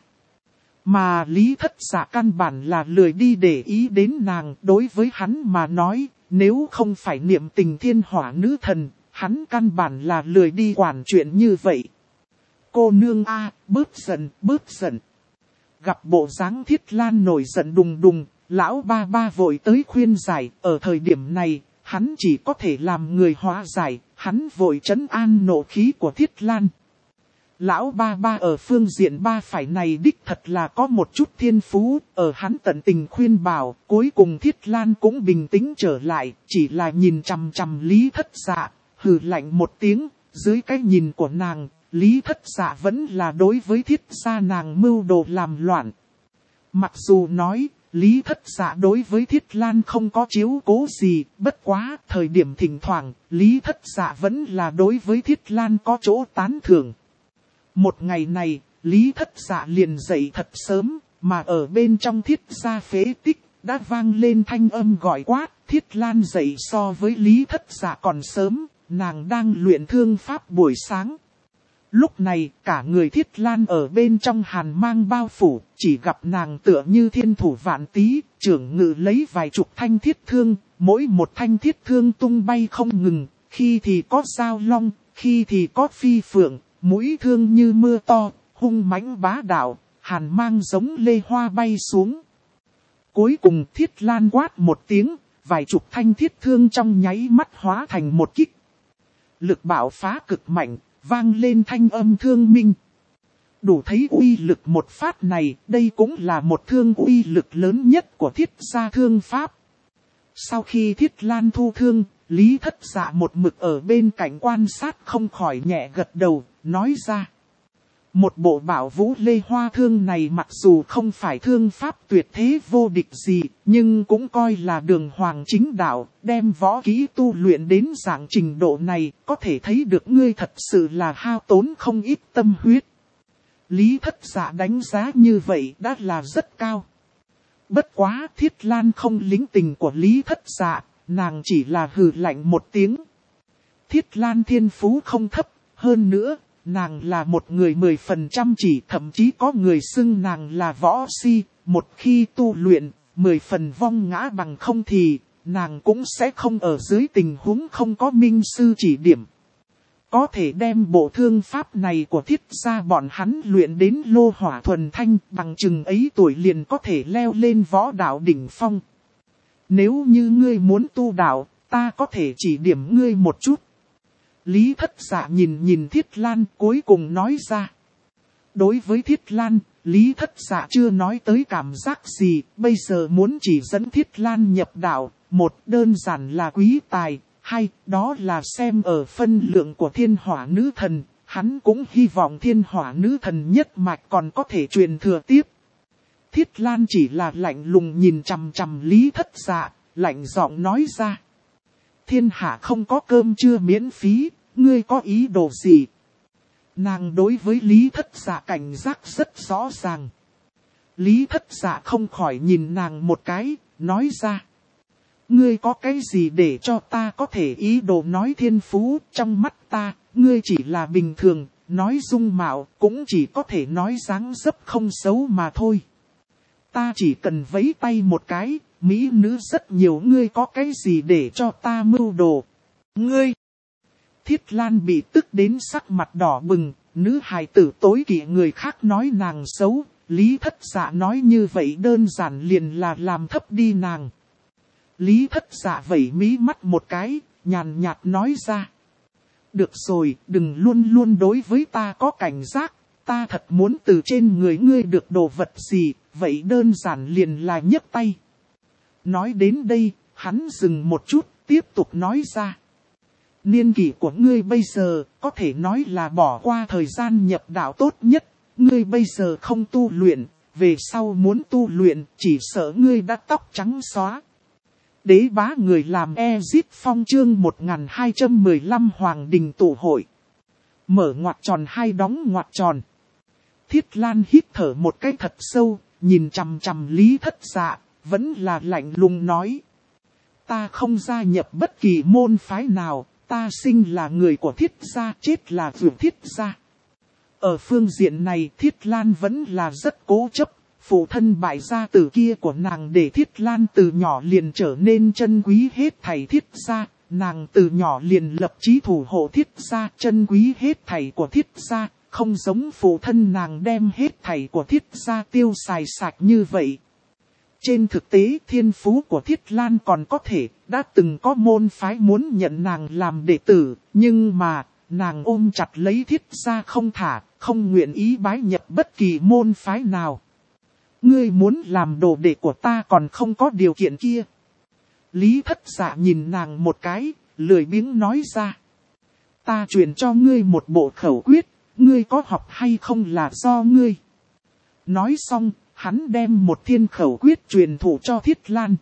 Mà Lý Thất Dạ căn bản là lười đi để ý đến nàng, đối với hắn mà nói, nếu không phải niệm tình thiên hỏa nữ thần, hắn căn bản là lười đi quản chuyện như vậy. Cô nương a, bớt giận. Gặp bộ dáng Thiết Lan nổi giận đùng đùng, lão ba ba vội tới khuyên giải, ở thời điểm này, hắn chỉ có thể làm người hóa giải, hắn vội trấn an nộ khí của Thiết Lan. Lão ba ba ở phương diện ba phải này đích thật là có một chút thiên phú, ở hắn tận tình khuyên bảo, cuối cùng Thiết Lan cũng bình tĩnh trở lại, chỉ là nhìn chằm chằm Lý Thất Dạ, hừ lạnh một tiếng, dưới cái nhìn của nàng, Lý Thất Dạ vẫn là đối với Thiết gia nàng mưu đồ làm loạn. Mặc dù nói, Lý Thất Dạ đối với Thiết Lan không có chiếu cố gì, bất quá, thời điểm thỉnh thoảng, Lý Thất Dạ vẫn là đối với Thiết Lan có chỗ tán thưởng. Một ngày này, Lý Thất Dạ liền dậy thật sớm, mà ở bên trong Thiết gia phế tích, đã vang lên thanh âm gọi quát. Thiết Lan dậy so với Lý Thất Dạ còn sớm, nàng đang luyện thương pháp buổi sáng. Lúc này, cả người Thiết Lan ở bên trong hàn mang bao phủ, chỉ gặp nàng tựa như thiên thủ vạn tý, trưởng ngự lấy vài chục thanh thiết thương, mỗi một thanh thiết thương tung bay không ngừng, khi thì có dao long, khi thì có phi phượng, mũi thương như mưa to, hung mãnh bá đạo, hàn mang giống lê hoa bay xuống. Cuối cùng Thiết Lan quát một tiếng, vài chục thanh thiết thương trong nháy mắt hóa thành một kích. Lực bạo phá cực mạnh, vang lên thanh âm thương minh. Đủ thấy uy lực một phát này, đây cũng là một thương uy lực lớn nhất của Thiết gia thương pháp. Sau khi Thiết Lan thu thương, Lý Thất Dạ một mực ở bên cạnh quan sát không khỏi nhẹ gật đầu, nói ra. Một bộ bảo vũ lê hoa thương này mặc dù không phải thương pháp tuyệt thế vô địch gì, nhưng cũng coi là đường hoàng chính đạo, đem võ kỹ tu luyện đến dạng trình độ này, có thể thấy được ngươi thật sự là hao tốn không ít tâm huyết. Lý Thất Dạ đánh giá như vậy đã là rất cao. Bất quá Thiết Lan không lính tình của Lý Thất Dạ, nàng chỉ là hừ lạnh một tiếng. Thiết Lan thiên phú không thấp, hơn nữa, nàng là một người 10 phần chăm chỉ, thậm chí có người xưng nàng là võ si, một khi tu luyện, 10 phần vong ngã bằng không thì, nàng cũng sẽ không ở dưới tình huống không có minh sư chỉ điểm. Có thể đem bộ thương pháp này của Thiết gia bọn hắn luyện đến lô hỏa thuần thanh, bằng chừng ấy tuổi liền có thể leo lên võ đạo đỉnh phong. Nếu như ngươi muốn tu đạo, ta có thể chỉ điểm ngươi một chút. Lý Thất Dạ nhìn Thiết Lan cuối cùng nói ra. Đối với Thiết Lan, Lý Thất Dạ chưa nói tới cảm giác gì, bây giờ muốn chỉ dẫn Thiết Lan nhập đạo, một đơn giản là quý tài, hai đó là xem ở phân lượng của thiên hỏa nữ thần, hắn cũng hy vọng thiên hỏa nữ thần nhất mạch còn có thể truyền thừa tiếp. Thiết Lan chỉ là lạnh lùng nhìn chằm chằm Lý Thất Dạ, lạnh giọng nói ra. Thiên hạ không có cơm trưa miễn phí, ngươi có ý đồ gì? Nàng đối với Lý Thất Dạ cảnh giác rất rõ ràng. Lý Thất Dạ không khỏi nhìn nàng một cái, nói ra. Ngươi có cái gì để cho ta có thể ý đồ nói thiên phú, trong mắt ta, ngươi chỉ là bình thường, nói dung mạo, cũng chỉ có thể nói dáng dấp không xấu mà thôi. Ta chỉ cần vẫy tay một cái, mỹ nữ rất nhiều, ngươi có cái gì để cho ta mưu đồ? Ngươi! Thiết Lan bị tức đến sắc mặt đỏ bừng, nữ hài tử tối kỵ người khác nói nàng xấu, Lý Thất Dạ nói như vậy đơn giản liền là làm thấp đi nàng. Lý Thất Dạ vẩy mí mắt một cái, nhàn nhạt nói ra. Được rồi, đừng luôn luôn đối với ta có cảnh giác, ta thật muốn từ trên người ngươi được đồ vật gì, vậy đơn giản liền là nhấc tay. Nói đến đây, hắn dừng một chút, tiếp tục nói ra. Niên kỷ của ngươi bây giờ, có thể nói là bỏ qua thời gian nhập đạo tốt nhất, ngươi bây giờ không tu luyện, về sau muốn tu luyện, chỉ sợ ngươi đã tóc trắng xóa. Đế bá người làm Ezip Phong chương 1215 Hoàng Đình tụ hội. Mở ngoặc tròn hai đóng ngoặc tròn. Thiết Lan hít thở một cái thật sâu, nhìn chằm chằm Lý Thất Dạ, vẫn là lạnh lùng nói. Ta không gia nhập bất kỳ môn phái nào, ta sinh là người của Thiết gia, chết là vượt Thiết gia. Ở phương diện này Thiết Lan vẫn là rất cố chấp. Phụ thân bại gia tử kia của nàng để Thiết Lan từ nhỏ liền trở nên chân quý hết thảy Thiết gia, nàng từ nhỏ liền lập chí thủ hộ Thiết gia, chân quý hết thảy của Thiết gia, không giống phụ thân nàng đem hết thảy của Thiết gia tiêu xài sạch như vậy. Trên thực tế thiên phú của Thiết Lan còn có thể, đã từng có môn phái muốn nhận nàng làm đệ tử, nhưng mà, nàng ôm chặt lấy Thiết gia không thả, không nguyện ý bái nhập bất kỳ môn phái nào. Ngươi muốn làm đồ đệ của ta còn không có điều kiện kia. Lý Thất Dạ nhìn nàng một cái, lười biếng nói ra. Ta truyền cho ngươi một bộ khẩu quyết, ngươi có học hay không là do ngươi. Nói xong, hắn đem một thiên khẩu quyết truyền thụ cho Thiết Lan.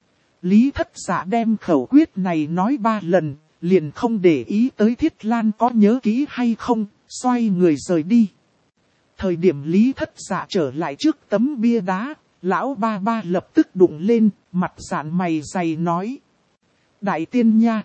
Lý Thất Dạ đem khẩu quyết này nói 3 lần, liền không để ý tới Thiết Lan có nhớ kỹ hay không, xoay người rời đi. Thời điểm Lý Thất Dạ trở lại trước tấm bia đá, lão ba ba lập tức đụng lên, mặt dạn mày dày nói. Đại tiên nha,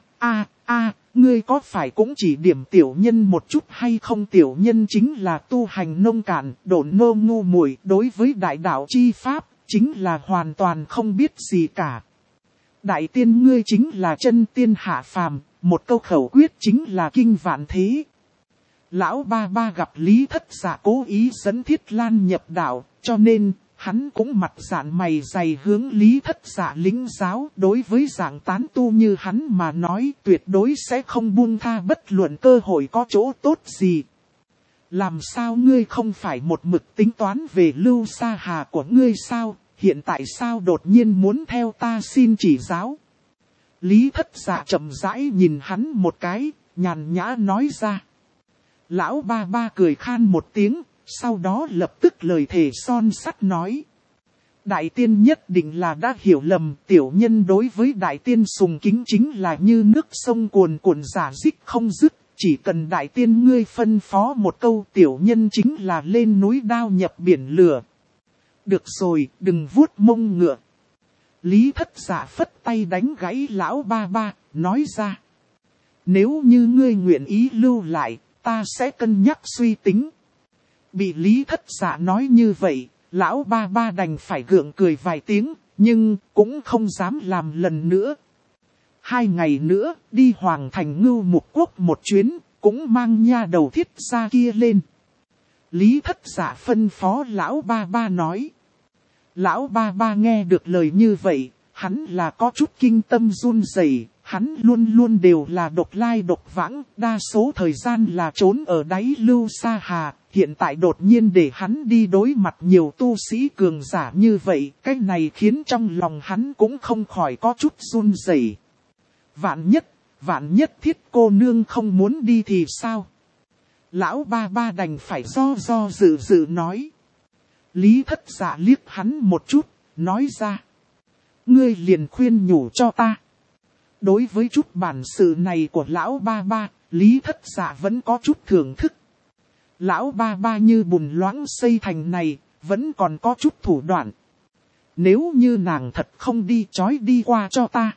ngươi có phải cũng chỉ điểm tiểu nhân một chút hay không? Tiểu nhân chính là tu hành nông cạn, độn nô ngu muội, đối với đại đạo chi pháp, chính là hoàn toàn không biết gì cả. Đại tiên ngươi chính là chân tiên hạ phàm, một câu khẩu quyết chính là kinh vạn thế. Lão ba ba gặp Lý Thất Dạ cố ý dẫn Thiết Lan nhập đạo, cho nên Hắn cũng mặt dạn mày dày hướng Lý Thất Dạ lĩnh giáo, đối với dạng tán tu như hắn mà nói tuyệt đối sẽ không buông tha bất luận cơ hội có chỗ tốt gì. Làm sao ngươi không phải một mực tính toán về Lưu Sa Hà của ngươi sao, hiện tại sao đột nhiên muốn theo ta xin chỉ giáo? Lý Thất Dạ chậm rãi nhìn hắn một cái, nhàn nhã nói ra. Lão ba ba cười khan một tiếng, sau đó lập tức lời thề son sắt nói. Đại tiên nhất định là đã hiểu lầm, tiểu nhân đối với đại tiên sùng kính chính là như nước sông cuồn cuộn rả rích không dứt. Chỉ cần đại tiên ngươi phân phó một câu, tiểu nhân chính là lên núi đao nhập biển lửa. Được rồi, đừng vuốt mông ngựa. Lý Thất Dạ phất tay đánh gãy lão ba ba, nói ra. Nếu như ngươi nguyện ý lưu lại, ta sẽ cân nhắc suy tính. Bị Lý Thất Dạ nói như vậy, lão ba ba đành phải gượng cười vài tiếng, nhưng cũng không dám làm lần nữa. 2 ngày nữa, đi Hoàng Thành Ngưu Mục Quốc một chuyến, cũng mang nha đầu Thiết gia kia lên. Lý Thất Dạ phân phó lão ba ba nói. Lão ba ba nghe được lời như vậy, hắn là có chút kinh tâm run rẩy. Hắn luôn luôn đều là độc lai độc vãng, đa số thời gian là trốn ở đáy Lưu Sa Hà. Hiện tại đột nhiên để hắn đi đối mặt nhiều tu sĩ cường giả như vậy, cái này khiến trong lòng hắn cũng không khỏi có chút run rẩy. Vạn nhất Thiết cô nương không muốn đi thì sao? Lão ba ba đành phải do dự nói. Lý Thất Dạ liếc hắn một chút, nói ra. Ngươi liền khuyên nhủ cho ta. Đối với chút bản sự này của lão ba ba, Lý Thất Dạ vẫn có chút thưởng thức. Lão ba ba như bùn loãng xây thành này, vẫn còn có chút thủ đoạn. Nếu như nàng thật không đi chói đi qua cho ta.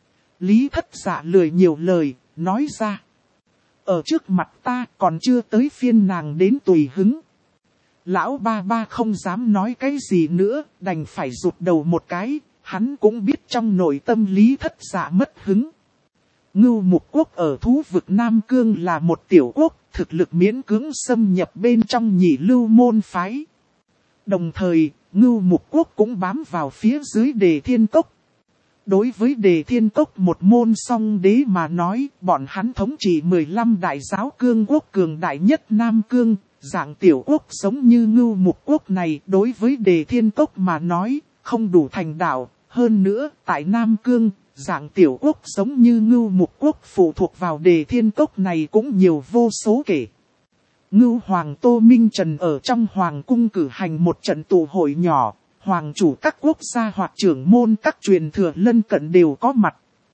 Lý Thất Dạ lười nhiều lời, nói ra. Ở trước mặt ta còn chưa tới phiên nàng đến tùy hứng. Lão ba ba không dám nói cái gì nữa, đành phải rụt đầu một cái, hắn cũng biết trong nội tâm Lý Thất Dạ mất hứng. Ngưu Mục Quốc ở thú vực Nam Cương là một tiểu quốc, thực lực miễn cưỡng xâm nhập bên trong Nhị Lưu môn phái. Đồng thời, Ngưu Mục Quốc cũng bám vào phía dưới Đề Thiên Cốc. Đối với Đề Thiên Cốc một môn song đế mà nói, bọn hắn thống trị 15 đại giáo cương quốc cường đại nhất Nam Cương, dạng tiểu quốc giống như Ngưu Mục Quốc này đối với Đề Thiên Cốc mà nói, không đủ thành đạo. Hơn nữa, tại Nam Cương, dạng tiểu quốc giống như Ngưu Mục Quốc phụ thuộc vào Đề Thiên Cốc này cũng nhiều vô số kể. Ngưu Hoàng Tô Minh Trần ở trong Hoàng cung cử hành một trận tụ hội nhỏ, Hoàng chủ các quốc gia hoặc trưởng môn các truyền thừa lân cận đều có mặt.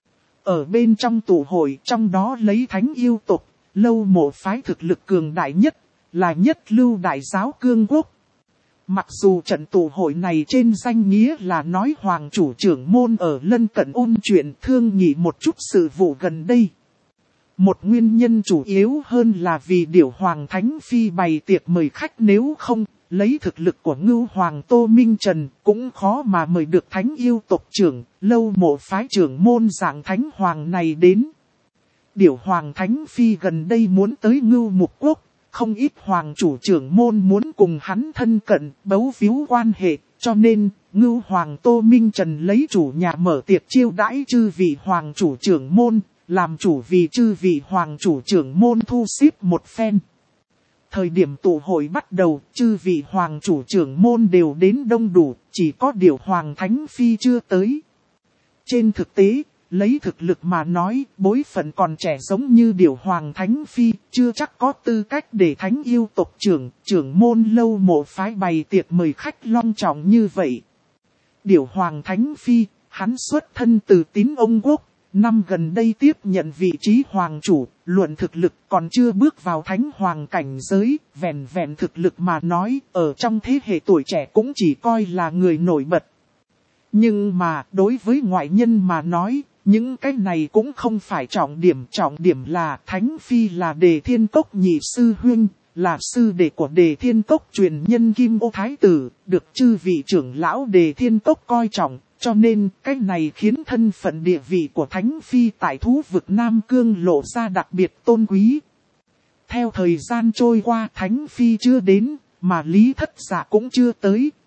Ở bên trong tụ hội, trong đó lấy Thánh yêu tộc, Lâu Mộ phái thực lực cường đại nhất, là nhất lưu đại giáo cương quốc. Mặc dù trận tụ hội này trên danh nghĩa là nói Hoàng chủ trưởng môn ở lân cận ôn chuyện thương nghị một chút sự vụ gần đây. Một nguyên nhân chủ yếu hơn là vì Điểu Hoàng Thánh Phi bày tiệc mời khách, nếu không, lấy thực lực của Ngưu Hoàng Tô Minh Trần cũng khó mà mời được Thánh yêu tộc trưởng, Lâu Mộ phái trưởng môn dạng Thánh Hoàng này đến. Điểu Hoàng Thánh Phi gần đây muốn tới Ngưu Mục Quốc, không ít Hoàng chủ trưởng môn muốn cùng hắn thân cận, bấu víu quan hệ, cho nên Ngưu Hoàng Tô Minh Trần lấy chủ nhà mở tiệc chiêu đãi chư vị Hoàng chủ trưởng môn, làm chủ vì chư vị Hoàng chủ trưởng môn thu xếp một phen. Thời điểm tụ hội bắt đầu, chư vị Hoàng chủ trưởng môn đều đến đông đủ, chỉ có điều Hoàng Thánh Phi chưa tới. Trên thực tế, lấy thực lực mà nói, bối phận còn trẻ giống như Điểu Hoàng Thánh Phi, chưa chắc có tư cách để Thánh yêu tộc trưởng môn Lâu Mộ phái bày tiệc mời khách long trọng như vậy. Điểu Hoàng Thánh Phi, hắn xuất thân từ Tín Ông Quốc, năm gần đây tiếp nhận vị trí Hoàng chủ, luận thực lực còn chưa bước vào Thánh Hoàng cảnh giới, vẹn thực lực mà nói, ở trong thế hệ tuổi trẻ cũng chỉ coi là người nổi bật. Nhưng mà, đối với ngoại nhân mà nói, những cái này cũng không phải trọng điểm là Thánh Phi là Đề Thiên Cốc nhị sư huynh, là sư đệ của Đề Thiên Cốc truyền nhân Kim Ô Thái Tử, được chư vị trưởng lão Đề Thiên Cốc coi trọng, cho nên cái này khiến thân phận địa vị của Thánh Phi tại thú vực Nam Cương lộ ra đặc biệt tôn quý. Theo thời gian trôi qua Thánh Phi chưa đến, mà Lý Thất Dạ cũng chưa tới,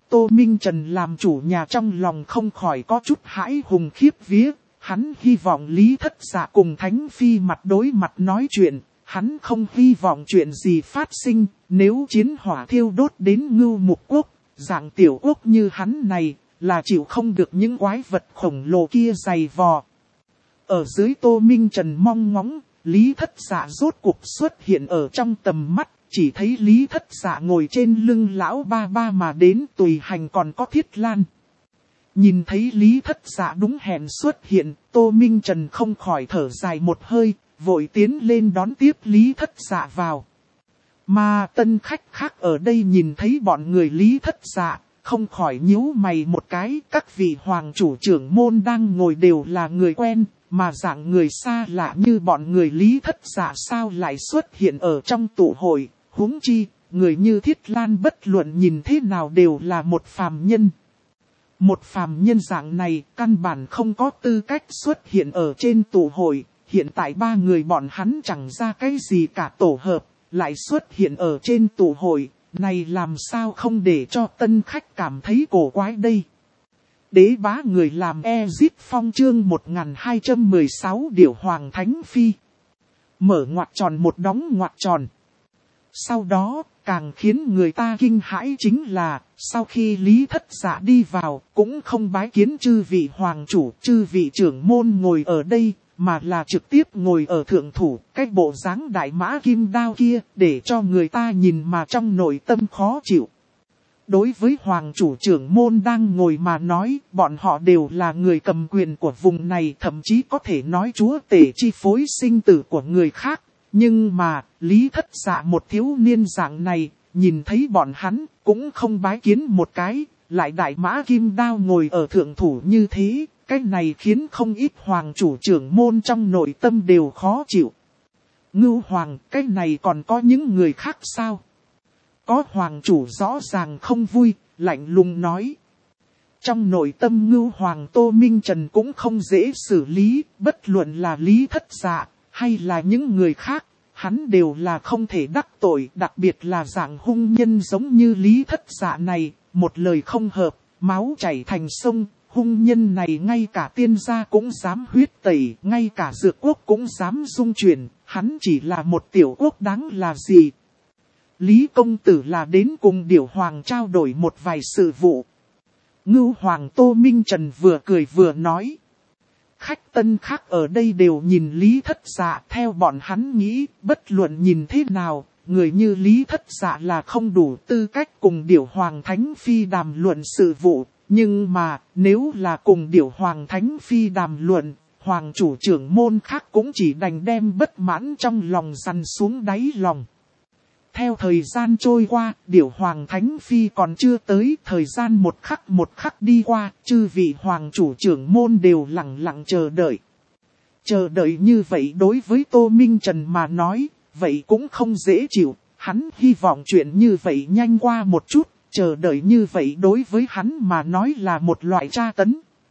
Tô Minh Trần làm chủ nhà trong lòng không khỏi có chút hãi hùng khiếp vía. Hắn hy vọng Lý Thất Dạ cùng Thánh Phi mặt đối mặt nói chuyện. Hắn không hy vọng chuyện gì phát sinh. Nếu chiến hỏa thiêu đốt đến Ngưu Mục Quốc, dạng tiểu quốc như hắn này là chịu không được những quái vật khổng lồ kia dày vò. Ở dưới Tô Minh Trần mong ngóng, Lý Thất Dạ rốt cuộc xuất hiện ở trong tầm mắt. Chỉ thấy Lý Thất Dạ ngồi trên lưng lão ba ba mà đến, tùy hành còn có Thiết Lan. Nhìn thấy Lý Thất Dạ đúng hẹn xuất hiện, Tô Minh Trần không khỏi thở dài một hơi, vội tiến lên đón tiếp Lý Thất Dạ vào. Mà tân khách khác ở đây nhìn thấy bọn người Lý Thất Dạ, không khỏi nhíu mày một cái. Các vị hoàng chủ trưởng môn đang ngồi đều là người quen, mà dạng người xa lạ như bọn người Lý Thất Dạ sao lại xuất hiện ở trong tụ hội. Huống chi, người như Thiết Lan bất luận nhìn thế nào đều là một phàm nhân. Một phàm nhân dạng này căn bản không có tư cách xuất hiện ở trên tụ hội. Hiện tại ba người bọn hắn chẳng ra cái gì cả tổ hợp, lại xuất hiện ở trên tụ hội. Này làm sao không để cho tân khách cảm thấy cổ quái đây. Đế bá người làm Ezit Phong chương 1216 Điểu Hoàng Thánh Phi. Mở ngoặc tròn một đóng ngoặc tròn. Sau đó, càng khiến người ta kinh hãi chính là, sau khi Lý Thất Dạ đi vào, cũng không bái kiến chư vị hoàng chủ, chư vị trưởng môn ngồi ở đây, mà là trực tiếp ngồi ở thượng thủ, cái bộ dáng đại mã kim đao kia, để cho người ta nhìn mà trong nội tâm khó chịu. Đối với hoàng chủ trưởng môn đang ngồi mà nói, bọn họ đều là người cầm quyền của vùng này, thậm chí có thể nói chúa tể chi phối sinh tử của người khác. Nhưng mà, Lý Thất Dạ một thiếu niên dạng này, nhìn thấy bọn hắn, cũng không bái kiến một cái, lại đại mã kim đao ngồi ở thượng thủ như thế, cái này khiến không ít hoàng chủ trưởng môn trong nội tâm đều khó chịu. Ngưu Hoàng, cái này còn có những người khác sao? Có hoàng chủ rõ ràng không vui, lạnh lùng nói. Trong nội tâm Ngưu Hoàng Tô Minh Trần cũng không dễ xử lý, bất luận là Lý Thất Dạ, hay là những người khác, hắn đều là không thể đắc tội, đặc biệt là dạng hung nhân giống như Lý Thất Dạ này, một lời không hợp, máu chảy thành sông, hung nhân này ngay cả tiên gia cũng dám huyết tẩy, ngay cả dược quốc cũng dám dung chuyển, hắn chỉ là một tiểu quốc đáng là gì. Lý công tử là đến cùng Điểu Hoàng trao đổi một vài sự vụ. Ngưu Hoàng Tô Minh Trần vừa cười vừa nói. Khách tân khác ở đây đều nhìn Lý Thất Dạ, theo bọn hắn nghĩ, bất luận nhìn thế nào, người như Lý Thất Dạ là không đủ tư cách cùng Điểu Hoàng Thánh Phi đàm luận sự vụ. Nhưng mà, nếu là cùng Điểu Hoàng Thánh Phi đàm luận, Hoàng chủ trưởng môn khác cũng chỉ đành đem bất mãn trong lòng dằn xuống đáy lòng. Theo thời gian trôi qua, Điểu Hoàng Thánh Phi còn chưa tới, thời gian một khắc đi qua, chư vị hoàng chủ trưởng môn đều lặng lặng chờ đợi. Chờ đợi như vậy đối với Tô Minh Trần mà nói, vậy cũng không dễ chịu, hắn hy vọng chuyện như vậy nhanh qua một chút, chờ đợi như vậy đối với hắn mà nói là một loại tra tấn.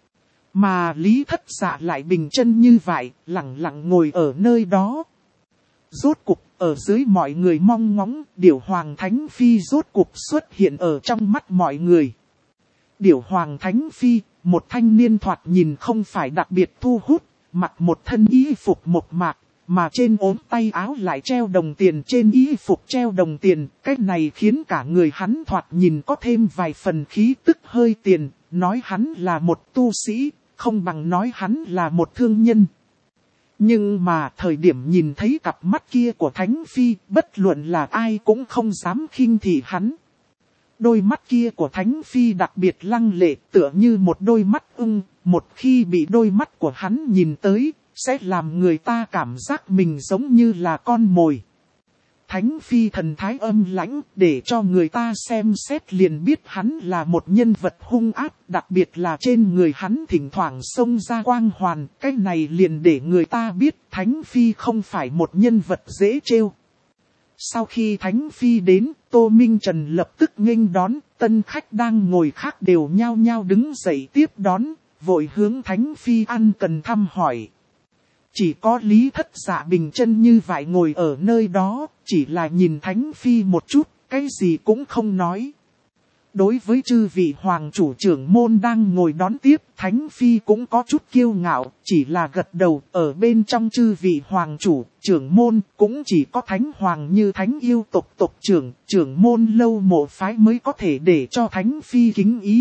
Mà Lý Thất Dạ lại bình chân như vậy, lặng lặng ngồi ở nơi đó. Rốt cục, ở dưới mọi người mong ngóng, Điểu Hoàng Thánh Phi rốt cục xuất hiện ở trong mắt mọi người. Điểu Hoàng Thánh Phi, một thanh niên thoạt nhìn không phải đặc biệt thu hút, mặc một thân y phục mộc mạc, mà trên ốm tay áo lại treo đồng tiền, trên y phục treo đồng tiền, cái này khiến cả người hắn thoạt nhìn có thêm vài phần khí tức hơi tiền, nói hắn là một tu sĩ, không bằng nói hắn là một thương nhân. Nhưng mà thời điểm nhìn thấy cặp mắt kia của Thánh Phi, bất luận là ai cũng không dám khinh thị hắn. Đôi mắt kia của Thánh Phi đặc biệt lăng lệ, tựa như một đôi mắt ưng, một khi bị đôi mắt của hắn nhìn tới, sẽ làm người ta cảm giác mình giống như là con mồi. Thánh Phi thần thái âm lãnh, để cho người ta xem xét liền biết hắn là một nhân vật hung ác, đặc biệt là trên người hắn thỉnh thoảng xông ra quang hoàn, cái này liền để người ta biết Thánh Phi không phải một nhân vật dễ trêu. Sau khi Thánh Phi đến, Tô Minh Trần lập tức nghênh đón, tân khách đang ngồi khác đều nhao nhao đứng dậy tiếp đón, vội hướng Thánh Phi ăn cần thăm hỏi. Chỉ có Lý Thất Dạ bình chân như vậy ngồi ở nơi đó, chỉ là nhìn Thánh Phi một chút, cái gì cũng không nói. Đối với chư vị hoàng chủ trưởng môn đang ngồi đón tiếp, Thánh Phi cũng có chút kiêu ngạo, chỉ là gật đầu. Ở bên trong chư vị hoàng chủ trưởng môn cũng chỉ có Thánh Hoàng như Thánh Yêu tộc trưởng môn Lâu Mộ phái mới có thể để cho Thánh Phi kính ý.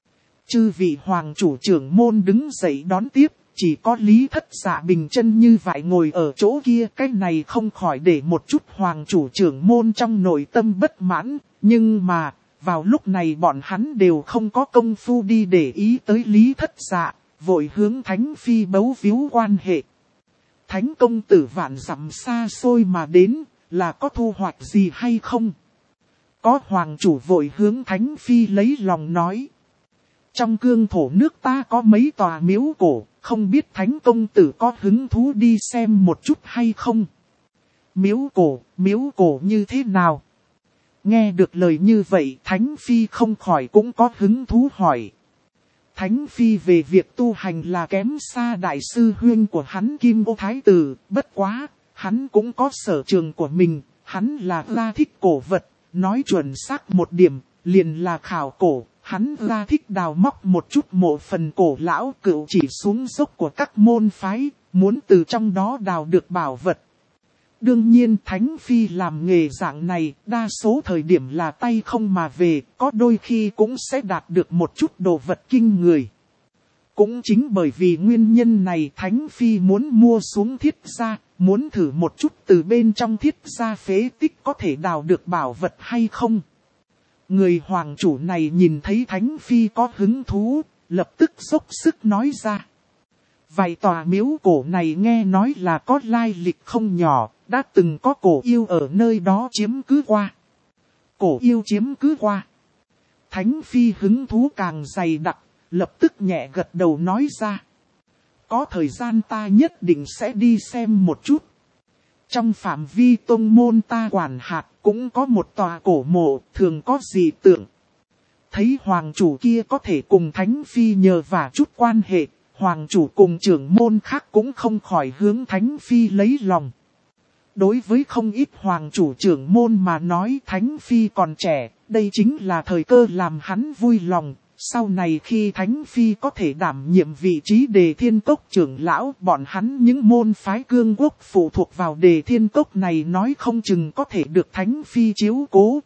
Chư vị hoàng chủ trưởng môn đứng dậy đón tiếp, chỉ có Lý Thất Dạ bình chân như vậy ngồi ở chỗ kia. Cái này không khỏi để một chút hoàng chủ trưởng môn trong nội tâm bất mãn, nhưng mà vào lúc này bọn hắn đều không có công phu đi để ý tới Lý Thất Dạ, vội hướng Thánh Phi bấu víu quan hệ. Thánh công tử vạn dặm xa xôi mà đến, là có thu hoạch gì hay không? Có hoàng chủ vội hướng Thánh Phi lấy lòng nói. Trong cương thổ nước ta có mấy tòa miếu cổ, không biết Thánh công tử có hứng thú đi xem một chút hay không? Miếu cổ như thế nào? Nghe được lời như vậy, Thánh Phi không khỏi cũng có hứng thú hỏi. Thánh Phi về việc tu hành là kém xa đại sư huynh của hắn Kim Ô Thái Tử, bất quá, hắn cũng có sở trường của mình, hắn là ra thích cổ vật, nói chuẩn xác một điểm, liền là khảo cổ, hắn ra thích đào móc một chút mộ phần cổ lão cựu chỉ xuống dốc của các môn phái, muốn từ trong đó đào được bảo vật. Đương nhiên Thánh Phi làm nghề dạng này, đa số thời điểm là tay không mà về, có đôi khi cũng sẽ đạt được một chút đồ vật kinh người. Cũng chính bởi vì nguyên nhân này Thánh Phi muốn mua xuống Thiết Gia, muốn thử một chút từ bên trong Thiết Gia phế tích có thể đào được bảo vật hay không. Người hoàng chủ này nhìn thấy Thánh Phi có hứng thú, lập tức dốc sức nói ra. Vài tòa miếu cổ này nghe nói là có lai lịch không nhỏ, đã từng có cổ yêu ở nơi đó chiếm cứ qua. Cổ yêu chiếm cứ qua. Thánh Phi hứng thú càng dày đặc, lập tức nhẹ gật đầu nói ra. Có thời gian ta nhất định sẽ đi xem một chút. Trong phạm vi tông môn ta quản hạt cũng có một tòa cổ mộ, thường có dị tượng. Thấy hoàng chủ kia có thể cùng Thánh Phi nhờ vả chút quan hệ, hoàng chủ cùng trưởng môn khác cũng không khỏi hướng Thánh Phi lấy lòng. Đối với không ít hoàng chủ trưởng môn mà nói Thánh Phi còn trẻ, đây chính là thời cơ làm hắn vui lòng. Sau này khi Thánh Phi có thể đảm nhiệm vị trí Đề Thiên Cốc trưởng lão, bọn hắn những môn phái cương quốc phụ thuộc vào Đề Thiên Cốc này nói không chừng có thể được Thánh Phi chiếu cố.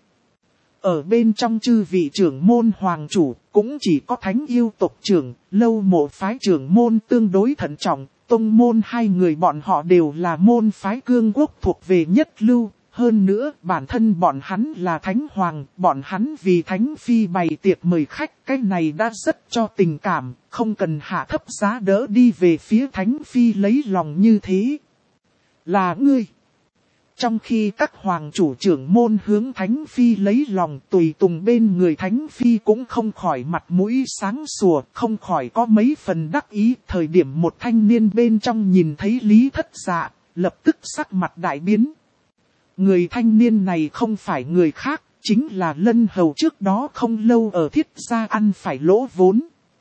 Ở bên trong chư vị trưởng môn hoàng chủ, cũng chỉ có Thánh Yêu tộc trưởng, Lâu Mộ phái trưởng môn tương đối thận trọng. Tông môn hai người bọn họ đều là môn phái cương quốc thuộc về nhất lưu, hơn nữa bản thân bọn hắn là Thánh Hoàng, bọn hắn vì Thánh Phi bày tiệc mời khách, cái này đã rất cho tình cảm, không cần hạ thấp giá đỡ đi về phía Thánh Phi lấy lòng như thế. Là ngươi. Trong khi các hoàng chủ trưởng môn hướng Thánh Phi lấy lòng, tùy tùng bên người Thánh Phi cũng không khỏi mặt mũi sáng sủa, không khỏi có mấy phần đắc ý. Thời điểm một thanh niên bên trong nhìn thấy Lý Thất Dạ, lập tức sắc mặt đại biến. Người thanh niên này không phải người khác, chính là Lân Hầu trước đó không lâu ở Thiết Gia ăn phải lỗ vốn.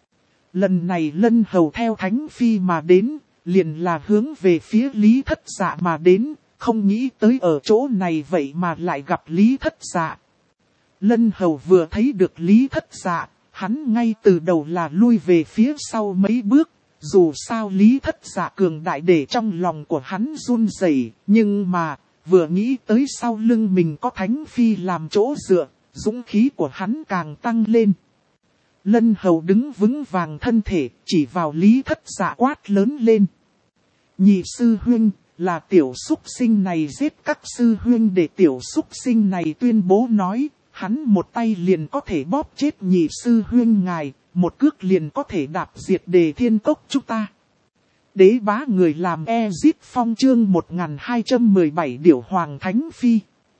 Lần này Lân Hầu theo Thánh Phi mà đến, liền là hướng về phía Lý Thất Dạ mà đến. Không nghĩ tới ở chỗ này vậy mà lại gặp Lý Thất Dạ. Lân Hầu vừa thấy được Lý Thất Dạ, hắn ngay từ đầu là lui về phía sau mấy bước. Dù sao Lý Thất Dạ cường đại để trong lòng của hắn run rẩy, nhưng mà vừa nghĩ tới sau lưng mình có Thánh Phi làm chỗ dựa, dũng khí của hắn càng tăng lên. Lân Hầu đứng vững vàng thân thể, chỉ vào Lý Thất Dạ quát lớn lên. Nhị sư huynh, là tiểu súc sinh này giết các sư huynh, để tiểu súc sinh này tuyên bố nói, hắn một tay liền có thể bóp chết nhị sư huynh ngài, một cước liền có thể đạp diệt Đề Thiên Cốc chúng ta. Đế bá người làm Ezit Phong chương 1217 Điểu Hoàng Thánh Phi.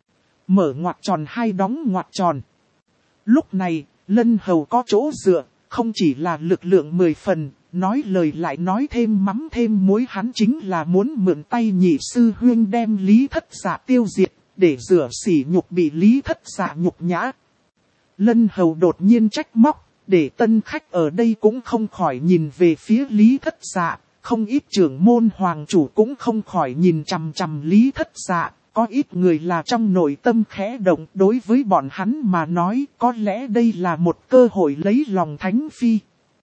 Mở ngoặc tròn hai đóng ngoặc tròn. Lúc này, Lân Hầu có chỗ dựa, không chỉ là lực lượng 10 phần, nói lời lại nói thêm mắm thêm muối, hắn chính là muốn mượn tay nhị sư huynh đem Lý Thất Dạ tiêu diệt, để rửa sỉ nhục bị Lý Thất Dạ nhục nhã. Lân Hầu đột nhiên trách móc, để tân khách ở đây cũng không khỏi nhìn về phía Lý Thất Dạ, không ít trưởng môn hoàng chủ cũng không khỏi nhìn chằm chằm Lý Thất Dạ, có ít người là trong nội tâm khẽ động, đối với bọn hắn mà nói có lẽ đây là một cơ hội lấy lòng Thánh Phi.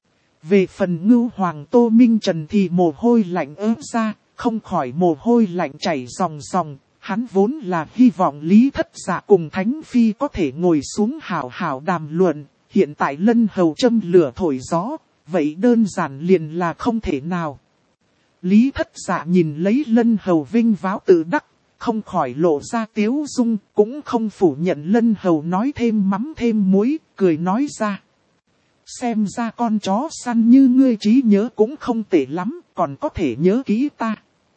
Về phần Ngưu Hoàng Tô Minh Trần thì mồ hôi lạnh ớt ra, không khỏi mồ hôi lạnh chảy ròng ròng. Hắn vốn là hy vọng Lý Thất Dạ cùng Thánh Phi có thể ngồi xuống hảo hảo đàm luận, hiện tại Lân Hầu châm lửa thổi gió, vậy đơn giản liền là không thể nào. Lý Thất Dạ nhìn lấy Lân Hầu vinh váo tự đắc, không khỏi lộ ra tiếu dung, cũng không phủ nhận Lân Hầu nói thêm mắm thêm muối, cười nói ra. Xem ra con chó săn như ngươi trí nhớ cũng không tệ lắm, còn có thể nhớ kỹ ta.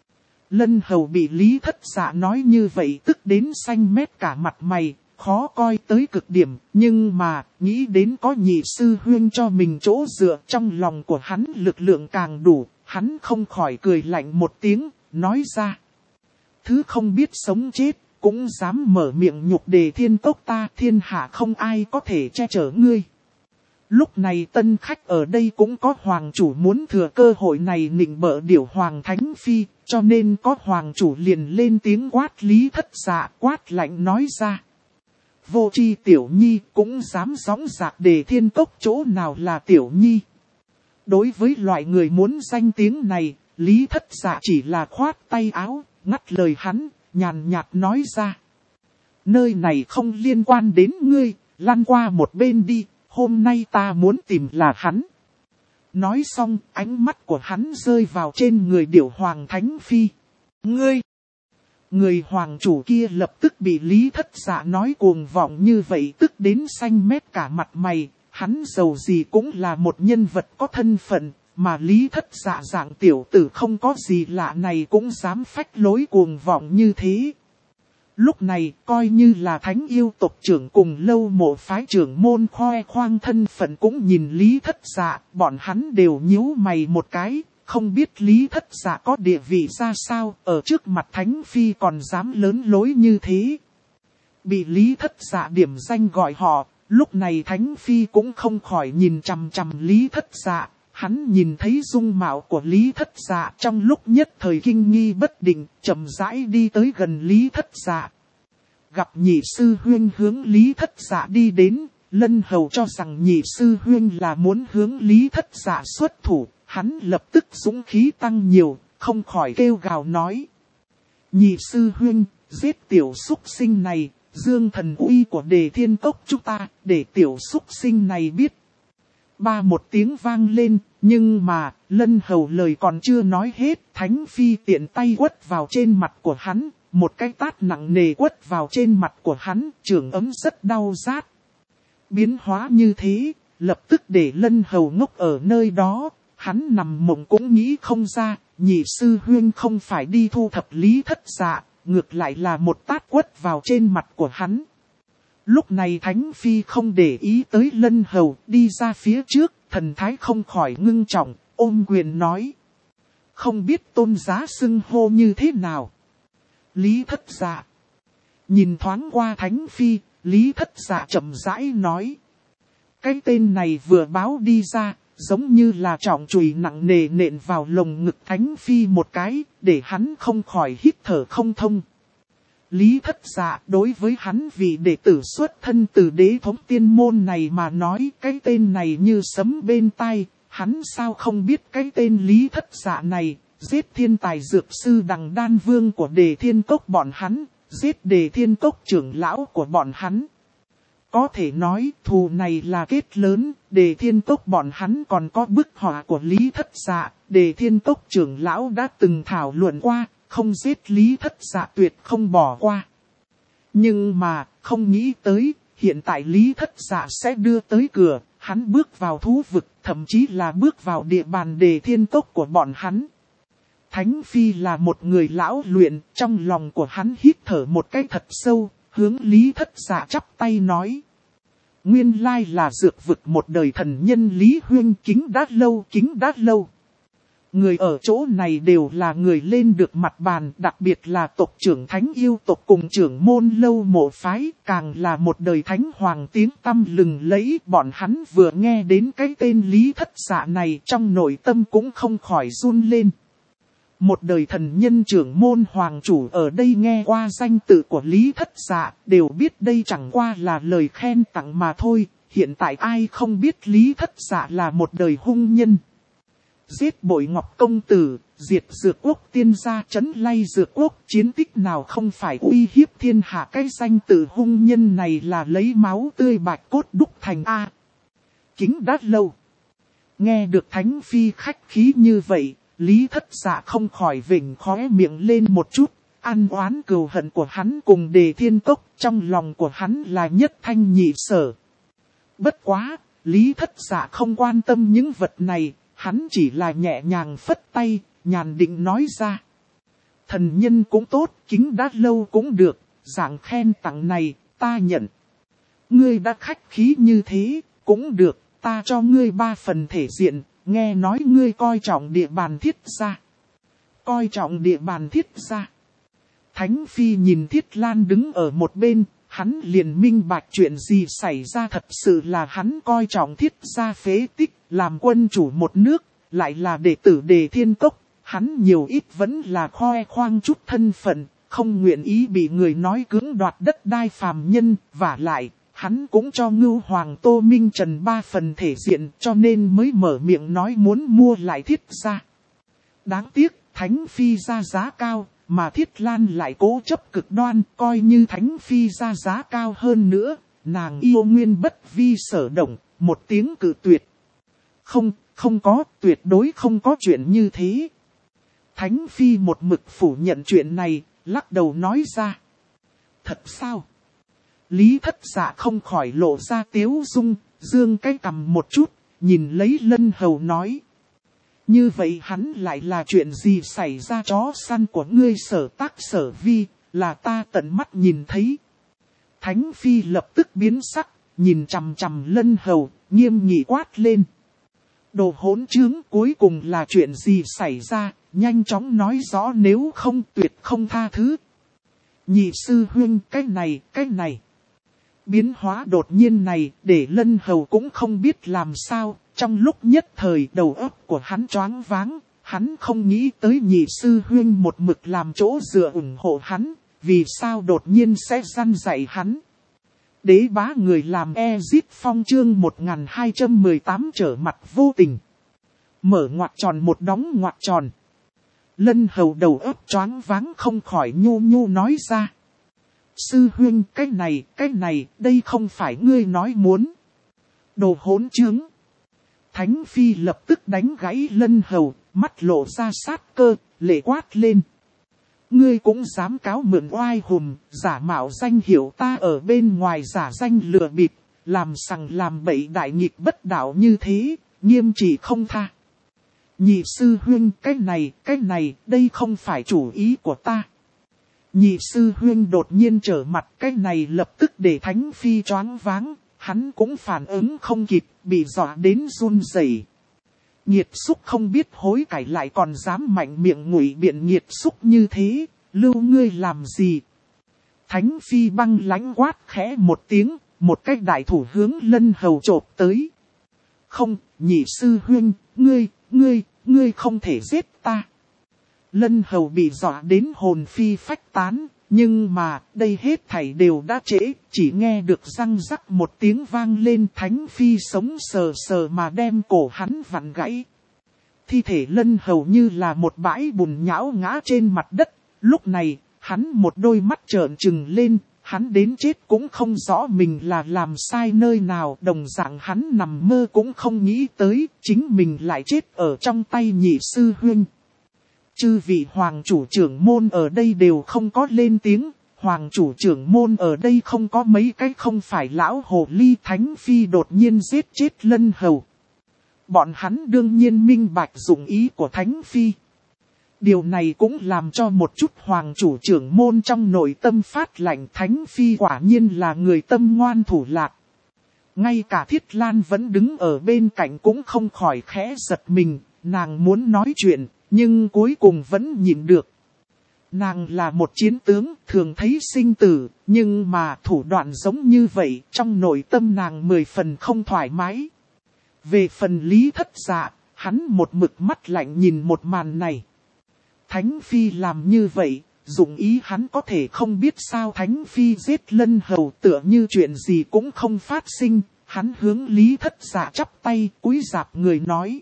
Lân Hầu bị Lý Thất Dạ nói như vậy tức đến xanh mét cả mặt mày, khó coi tới cực điểm, nhưng mà, nghĩ đến có nhị sư huynh cho mình chỗ dựa trong lòng của hắn lực lượng càng đủ, hắn không khỏi cười lạnh một tiếng, nói ra. Thứ không biết sống chết, cũng dám mở miệng nhục Đề Thiên Cốc ta, thiên hạ không ai có thể che chở ngươi. Lúc này tân khách ở đây cũng có hoàng chủ muốn thừa cơ hội này nịnh bợ điểu hoàng Thánh Phi, cho nên có hoàng chủ liền lên tiếng quát Lý Thất Dạ, quát lạnh nói ra. Vô tri tiểu nhi cũng dám gióng giạc Đề Thiên Cốc, chỗ nào là tiểu nhi. Đối với loại người muốn danh tiếng này, Lý Thất Dạ chỉ là khoát tay áo, ngắt lời hắn, nhàn nhạt nói ra. Nơi này không liên quan đến ngươi, lăn qua một bên đi, hôm nay ta muốn tìm là hắn. Nói xong, ánh mắt của hắn rơi vào trên người điểu hoàng Thánh Phi. Ngươi! Người hoàng chủ kia lập tức bị Lý Thất Dạ nói cuồng vọng như vậy tức đến xanh mét cả mặt mày. Hắn dầu gì cũng là một nhân vật có thân phận, mà Lý Thất Dạ dạng tiểu tử không có gì lạ này cũng dám phách lối cuồng vọng như thế. Lúc này coi như là Thánh Yêu tộc trưởng cùng Lâu Mộ phái trưởng môn khoe khoang thân phận cũng nhìn Lý Thất Dạ, bọn hắn đều nhíu mày một cái, không biết Lý Thất Dạ có địa vị ra sao, ở trước mặt Thánh Phi còn dám lớn lối như thế. Bị Lý Thất Dạ điểm danh gọi họ, lúc này Thánh Phi cũng không khỏi nhìn chằm chằm Lý Thất Dạ. Hắn nhìn thấy dung mạo của Lý Thất Dạ trong lúc nhất thời kinh nghi bất định, chậm rãi đi tới gần Lý Thất Dạ. Gặp nhị sư huynh hướng Lý Thất Dạ đi đến, Lân Hầu cho rằng nhị sư huynh là muốn hướng Lý Thất Dạ xuất thủ, hắn lập tức dũng khí tăng nhiều, không khỏi kêu gào nói. Nhị sư huynh, giết tiểu súc sinh này, dương thần uy của Đề Thiên Cốc chúng ta, để tiểu súc sinh này biết. Ba một tiếng vang lên, nhưng mà, Lân Hầu lời còn chưa nói hết, Thánh Phi tiện tay quất vào trên mặt của hắn, một cái tát nặng nề quất vào trên mặt của hắn, trường ấm rất đau rát. Biến hóa như thế, lập tức để Lân Hầu ngốc ở nơi đó, hắn nằm mộng cũng nghĩ không ra, nhị sư huynh không phải đi thu thập Lý Thất Dạ, ngược lại là một tát quất vào trên mặt của hắn. Lúc này Thánh Phi không để ý tới Lân Hầu, đi ra phía trước, thần thái không khỏi ngưng trọng, ôm quyền nói. Không biết tôn giá xưng hô như thế nào. Lý Thất Dạ. Nhìn thoáng qua Thánh Phi, Lý Thất Dạ chậm rãi nói. Cái tên này vừa báo đi ra, giống như là trọng chùy nặng nề nện vào lồng ngực Thánh Phi một cái, để hắn không khỏi hít thở không thông. Lý Thất Dạ đối với hắn vì đệ tử xuất thân từ đế thống tiên môn này mà nói cái tên này như sấm bên tai, hắn sao không biết cái tên Lý Thất Dạ này, giết thiên tài dược sư Đằng Đan Vương của Đề Thiên Cốc bọn hắn, giết Đề Thiên Cốc trưởng lão của bọn hắn. Có thể nói thù này là kết lớn, Đề Thiên Cốc bọn hắn còn có bức họa của Lý Thất Dạ, Đề Thiên Cốc trưởng lão đã từng thảo luận qua. Không giết Lý Thất Dạ tuyệt không bỏ qua. Nhưng mà, không nghĩ tới, hiện tại Lý Thất Dạ sẽ đưa tới cửa, hắn bước vào thú vực, thậm chí là bước vào địa bàn Đề Thiên Cốc của bọn hắn. Thánh Phi là một người lão luyện, trong lòng của hắn hít thở một cái thật sâu, hướng Lý Thất Dạ chắp tay nói. Nguyên lai là dược vực một đời thần nhân Lý Huyên, kính đã lâu. Người ở chỗ này đều là người lên được mặt bàn, đặc biệt là tộc trưởng Thánh Yêu tộc cùng trưởng môn Lâu Mộ phái, càng là một đời thánh hoàng tiếng tăm lừng lẫy. Bọn hắn vừa nghe đến cái tên Lý Thất Dạ này trong nội tâm cũng không khỏi run lên. Một đời thần nhân trưởng môn hoàng chủ ở đây nghe qua danh tự của Lý Thất Dạ, đều biết đây chẳng qua là lời khen tặng mà thôi. Hiện tại ai không biết Lý Thất Dạ là một đời hung nhân. Giết Bội Ngọc công tử, diệt Dược Quốc tiên gia, trấn lay Dược Quốc, chiến tích nào không phải uy hiếp thiên hạ. Cái danh tự hung nhân này là lấy máu tươi bạch cốt đúc thành A. Kính đã lâu. Nghe được Thánh Phi khách khí như vậy, Lý Thất Dạ không khỏi vểnh khóe miệng lên một chút. Ăn oán cừu hận của hắn cùng Đề Thiên Cốc, trong lòng của hắn là nhất thanh nhị sở. Bất quá, Lý Thất Dạ không quan tâm những vật này, hắn chỉ là nhẹ nhàng phất tay, nhàn định nói ra. Thần nhân cũng tốt, kính đã lâu cũng được, dạng khen tặng này, ta nhận. Ngươi đã khách khí như thế, cũng được, ta cho ngươi 3 phần thể diện, nghe nói ngươi coi trọng địa bàn Thiết gia. Coi trọng địa bàn Thiết gia. Thánh Phi nhìn Thiết Lan đứng ở một bên, hắn liền minh bạch chuyện gì xảy ra, thật sự là hắn coi trọng Thiết gia phế tích, làm quân chủ một nước, lại là đệ tử Đề Thiên Cốc, hắn nhiều ít vẫn là khoe khoang chút thân phận, không nguyện ý bị người nói cưỡng đoạt đất đai phàm nhân, vả lại, hắn cũng cho Ngưu Hoàng Tô Minh Trần 3 phần thể diện, cho nên mới mở miệng nói muốn mua lại Thiết gia. Đáng tiếc, Thánh Phi ra giá cao, mà Thiết Lan lại cố chấp cực đoan, coi như Thánh Phi ra giá cao hơn nữa, nàng yêu nguyên bất vi sở động, một tiếng cự tuyệt. Không có, tuyệt đối không có chuyện như thế. Thánh Phi một mực phủ nhận chuyện này, lắc đầu nói ra. Thật sao? Lý Thất Dạ không khỏi lộ ra tiếu dung, dương cái cằm một chút, nhìn lấy Lân Hầu nói. Như vậy hắn lại là chuyện gì xảy ra? Chó săn của ngươi Sở Tác Sở Vi, là ta tận mắt nhìn thấy. Thánh Phi lập tức biến sắc, nhìn chằm chằm Lân Hầu, nghiêm nghị quát lên. Đồ hỗn trướng, cuối cùng là chuyện gì xảy ra, nhanh chóng nói rõ, nếu không tuyệt không tha thứ. Nhị sư huynh, cái này. Biến hóa đột nhiên này, để Lân Hầu cũng không biết làm sao, trong lúc nhất thời đầu óc của hắn choáng váng, hắn không nghĩ tới nhị sư huynh một mực làm chỗ dựa ủng hộ hắn, vì sao đột nhiên sẽ răn dạy hắn. Đế bá người làm Ezit Phong chương 1218 trở mặt vô tình. Mở ngoặc tròn một đóng ngoặc tròn. Lân Hầu đầu óc choáng váng không khỏi nhô nhô nói ra. Sư huynh, cái này, đây không phải ngươi nói muốn. Đồ hỗn trướng. Thánh Phi lập tức đánh gãy Lân Hầu, mắt lộ ra sát cơ, lệ quát lên. Ngươi cũng dám cáo mượn oai hùm, giả mạo danh hiệu ta ở bên ngoài giả danh lừa bịp, làm sằng làm bậy đại nghịch bất đạo như thế, nghiêm trị không tha. Nhị sư huynh, cái này, đây không phải chủ ý của ta. Nhị sư huynh đột nhiên trở mặt, cái này lập tức để Thánh Phi choáng váng, hắn cũng phản ứng không kịp, bị dọa đến run rẩy. Nghiệt xúc không biết hối cải lại còn dám mạnh miệng ngụy biện nghiệt xúc như thế, lưu ngươi làm gì? Thánh Phi băng lãnh quát khẽ một tiếng, một cái đại thủ hướng Lân Hầu chộp tới. Không, nhị sư huynh, ngươi không thể giết ta. Lân Hầu bị dọa đến hồn phi phách tán, nhưng mà đây hết thảy đều đã trễ, chỉ nghe được răng rắc một tiếng vang lên. Thánh Phi sống sờ sờ mà đem cổ hắn vặn gãy. Thi thể Lân Hầu như là một bãi bùn nhão ngã trên mặt đất, lúc này hắn một đôi mắt trợn trừng lên, hắn đến chết cũng không rõ mình là làm sai nơi nào, đồng dạng hắn nằm mơ cũng không nghĩ tới, chính mình lại chết ở trong tay nhị sư huynh. Chư vị hoàng chủ trưởng môn ở đây đều không có lên tiếng, hoàng chủ trưởng môn ở đây không có mấy cái không phải lão hồ ly. Thánh Phi đột nhiên giết chết Lân Hầu. Bọn hắn đương nhiên minh bạch dụng ý của Thánh Phi. Điều này cũng làm cho một chút hoàng chủ trưởng môn trong nội tâm phát lạnh. Thánh Phi quả nhiên là người tâm ngoan thủ lạc. Ngay cả Thiết Lan vẫn đứng ở bên cạnh cũng không khỏi khẽ giật mình, nàng muốn nói chuyện, nhưng cuối cùng vẫn nhịn được. Nàng là một chiến tướng, thường thấy sinh tử, nhưng mà thủ đoạn giống như vậy, trong nội tâm nàng 10 phần không thoải mái. Về phần Lý Thất Dạ, hắn một mực mắt lạnh nhìn một màn này. Thánh Phi làm như vậy, dụng ý hắn có thể không biết sao Thánh Phi giết Lân Hầu tựa như chuyện gì cũng không phát sinh. Hắn hướng Lý Thất Dạ chắp tay cúi rạp người nói.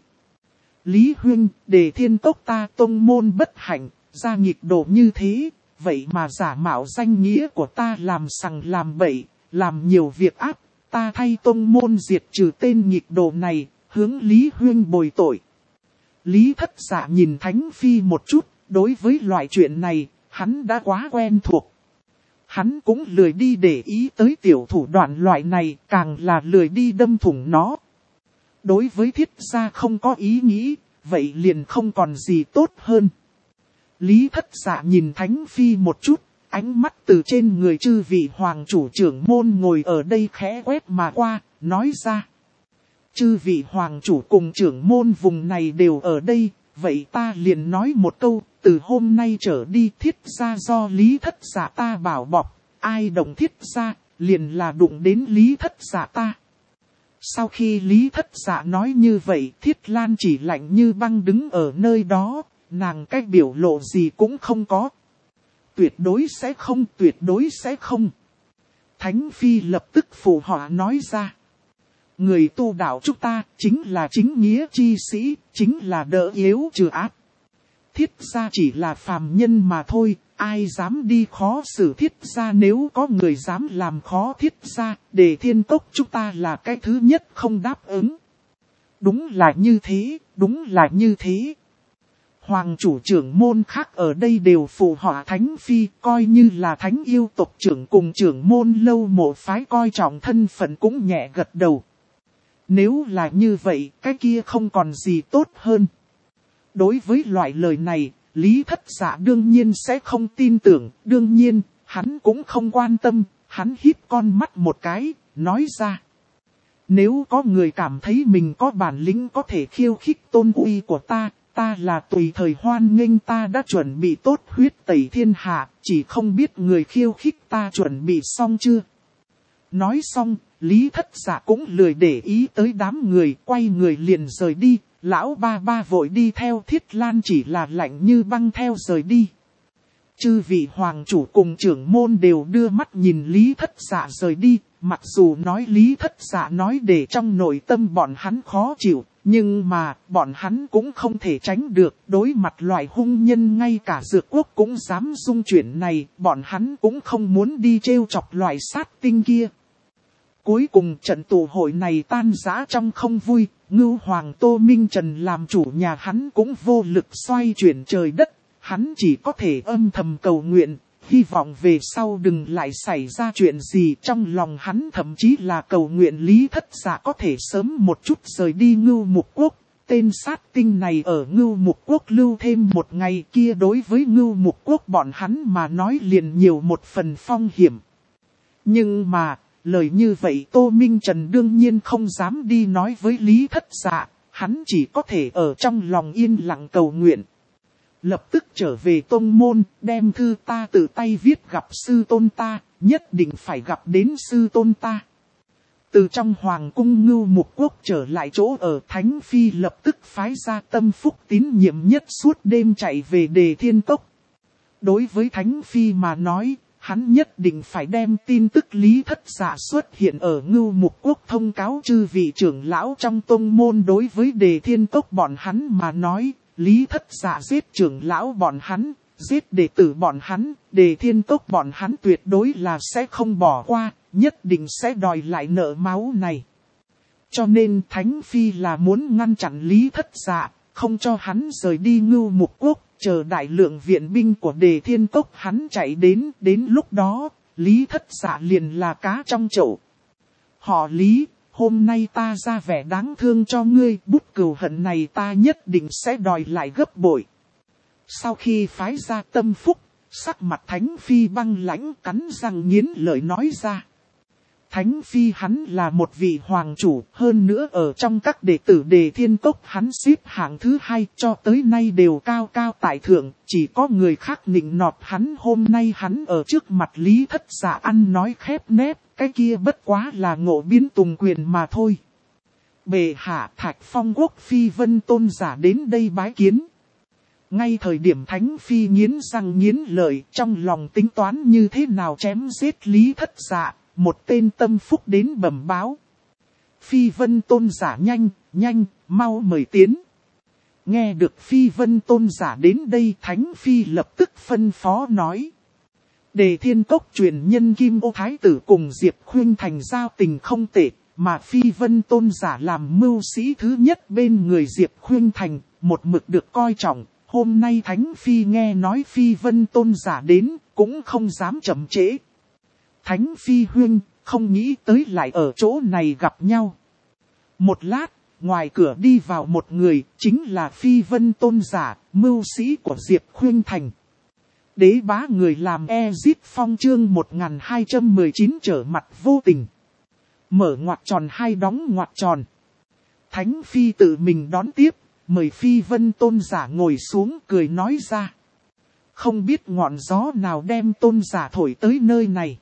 Lý Huynh, Đề Thiên Cốc ta tông môn bất hạnh, ra nghịch độ như thế, vậy mà giả mạo danh nghĩa của ta làm sằng làm bậy, làm nhiều việc ác, ta thay tông môn diệt trừ tên nghịch độ này, hướng Lý Huynh bồi tội. Lý Thất Dạ nhìn Thánh Phi một chút, đối với loại chuyện này, hắn đã quá quen thuộc. Hắn cũng lười đi để ý tới tiểu thủ đoạn loại này, càng là lười đi đâm thủng nó. Đối với Thiết gia không có ý nghĩ, vậy liền không còn gì tốt hơn. Lý Thất Dạ nhìn Thánh Phi một chút, ánh mắt từ trên người chư vị hoàng chủ trưởng môn ngồi ở đây khẽ quét mà qua, nói ra. Chư vị hoàng chủ cùng trưởng môn vùng này đều ở đây, vậy ta liền nói một câu, từ hôm nay trở đi Thiết gia do Lý Thất Dạ ta bảo bọc, ai động Thiết gia, liền là đụng đến Lý Thất Dạ ta. Sau khi Lý Thất Dạ nói như vậy, Thiết Lan chỉ lạnh như băng đứng ở nơi đó, nàng cách biểu lộ gì cũng không có. Tuyệt đối sẽ không, tuyệt đối sẽ không. Thánh Phi lập tức phụ họa nói ra. Người tu đạo chúng ta chính là chính nghĩa chi sĩ, chính là đỡ yếu trừ ác. Thiết gia chỉ là phàm nhân mà thôi, ai dám đi khó xử Thiết gia, nếu có người dám làm khó Thiết gia, Đề Thiên Cốc chúng ta là cái thứ nhất không đáp ứng. Đúng là như thế, đúng là như thế. Hoàng chủ trưởng môn khác ở đây đều phụ họa Thánh Phi, coi như là Thánh yêu tộc trưởng cùng trưởng môn Lâu Mộ phái coi trọng thân phận cũng nhẹ gật đầu. Nếu là như vậy, cái kia không còn gì tốt hơn. Đối với loại lời này, Lý Thất Dạ đương nhiên sẽ không tin tưởng, đương nhiên, hắn cũng không quan tâm, hắn híp con mắt một cái, nói ra. Nếu có người cảm thấy mình có bản lĩnh có thể khiêu khích tôn uy của ta là tùy thời hoan nghênh, ta đã chuẩn bị tốt huyết tẩy thiên hạ, chỉ không biết người khiêu khích ta chuẩn bị xong chưa. Nói xong, Lý Thất Dạ cũng lười để ý tới đám người, quay người liền rời đi. Lão ba vội đi theo, Thiết Lan chỉ là lạnh như băng theo rời đi. Chư vị hoàng chủ cùng trưởng môn đều đưa mắt nhìn Lý Thất Dạ rời đi, mặc dù nói Lý Thất Dạ nói để trong nội tâm bọn hắn khó chịu, nhưng mà bọn hắn cũng không thể tránh được. Đối mặt loại hung nhân ngay cả Dược Quốc cũng dám dung chuyển này, bọn hắn cũng không muốn đi trêu chọc loại sát tinh kia. Cuối cùng trận tụ hội này tan rã trong không vui, Ngưu Hoàng Tô Minh Trần làm chủ nhà hắn cũng vô lực xoay chuyển trời đất, hắn chỉ có thể âm thầm cầu nguyện, hy vọng về sau đừng lại xảy ra chuyện gì. Trong lòng hắn thậm chí là cầu nguyện Lý Thất Dạ có thể sớm một chút rời đi Ngưu Mục Quốc, tên sát tinh này ở Ngưu Mục Quốc lưu thêm một ngày kia đối với Ngưu Mục Quốc bọn hắn mà nói liền nhiều một phần phong hiểm. Nhưng mà, lời như vậy Tô Minh Trần đương nhiên không dám đi nói với Lý Thất Dạ, hắn chỉ có thể ở trong lòng yên lặng cầu nguyện. Lập tức trở về tông môn, đem thư ta tự tay viết gặp sư tôn ta, nhất định phải gặp đến sư tôn ta. Từ trong hoàng cung Ngưu Mục Quốc trở lại chỗ ở, Thánh Phi lập tức phái ra tâm phúc tín nhiệm nhất suốt đêm chạy về Đề Thiên Cốc. Đối với Thánh Phi mà nói, hắn nhất định phải đem tin tức Lý Thất Dạ xuất hiện ở Ngưu Mục Quốc thông cáo chư vị trưởng lão trong tông môn. Đối với Đề Thiên Cốc bọn hắn mà nói, Lý Thất Dạ giết trưởng lão bọn hắn, giết đệ tử bọn hắn, Đề Thiên Cốc bọn hắn tuyệt đối là sẽ không bỏ qua, nhất định sẽ đòi lại nợ máu này. Cho nên Thánh Phi là muốn ngăn chặn Lý Thất Dạ, không cho hắn rời đi Ngưu Mục Quốc, chờ đại lượng viện binh của Đề Thiên Cốc hắn chạy đến lúc đó, Lý Thất Dạ liền là cá trong chậu. Họ Lý, hôm nay ta ra vẻ đáng thương cho ngươi, bút cừu hận này ta nhất định sẽ đòi lại gấp bội. Sau khi phái ra tâm phúc, sắc mặt Thánh Phi băng lãnh, cắn răng nghiến lợi nói ra. Thánh Phi hắn là một vị hoàng chủ, hơn nữa ở trong các đệ tử Đề Thiên Cốc hắn xếp hạng thứ 2, cho tới nay đều cao cao tại thượng, chỉ có người khác nịnh nọt hắn. Hôm nay hắn ở trước mặt Lý Thất Dạ ăn nói khép nép, cái kia bất quá là ngộ biến tùng quyền mà thôi. Bệ hạ, Thạch Phong Quốc Phi Vân tôn giả đến đây bái kiến. Ngay thời điểm Thánh Phi nghiến răng nghiến lợi, trong lòng tính toán như thế nào chém giết Lý Thất Dạ, một tên tâm phúc đến bẩm báo. Phi Vân Tôn giả nhanh, mau mời tiến. Nghe được Phi Vân Tôn giả đến đây, Thánh Phi lập tức phân phó nói. Đề Thiên Cốc truyền nhân Kim Ô Thái tử cùng Diệp Khuynh Thành giao tình không tệ, mà Phi Vân Tôn giả làm mưu sĩ thứ nhất bên người Diệp Khuynh Thành, một mực được coi trọng. Hôm nay Thánh Phi nghe nói Phi Vân Tôn giả đến, cũng không dám chậm trễ. Thánh Phi huynh, không nghĩ tới lại ở chỗ này gặp nhau. Một lát, ngoài cửa đi vào một người, chính là Phi Vân Tôn giả, mưu sĩ của Diệp Khuynh Thành. Đế bá người làm Ezit Phong chương 1219 trở mặt vô tình. Mở ngoặc tròn hai đóng ngoặc tròn. Thánh Phi tự mình đón tiếp, mời Phi Vân Tôn giả ngồi xuống cười nói ra. Không biết ngọn gió nào đem Tôn giả thổi tới nơi này.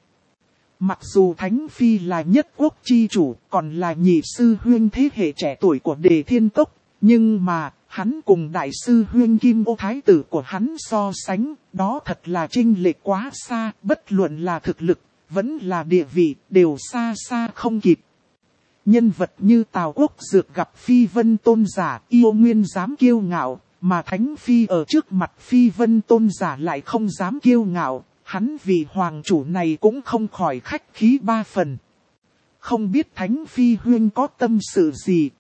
Mặc dù Thánh Phi là nhất quốc chi chủ, còn là nhị sư huynh thế hệ trẻ tuổi của Đề Thiên Cốc, nhưng mà, hắn cùng đại sư huynh Kim Ô Thái tử của hắn so sánh, đó thật là chênh lệch quá xa, bất luận là thực lực, vẫn là địa vị, đều xa xa không kịp. Nhân vật như Tào Quốc Dược gặp Phi Vân Tôn giả, yêu nguyên dám kiêu ngạo, mà Thánh Phi ở trước mặt Phi Vân Tôn giả lại không dám kiêu ngạo. Hắn vì hoàng chủ này cũng không khỏi khách khí ba phần. Không biết Thánh Phi huynh có tâm sự gì.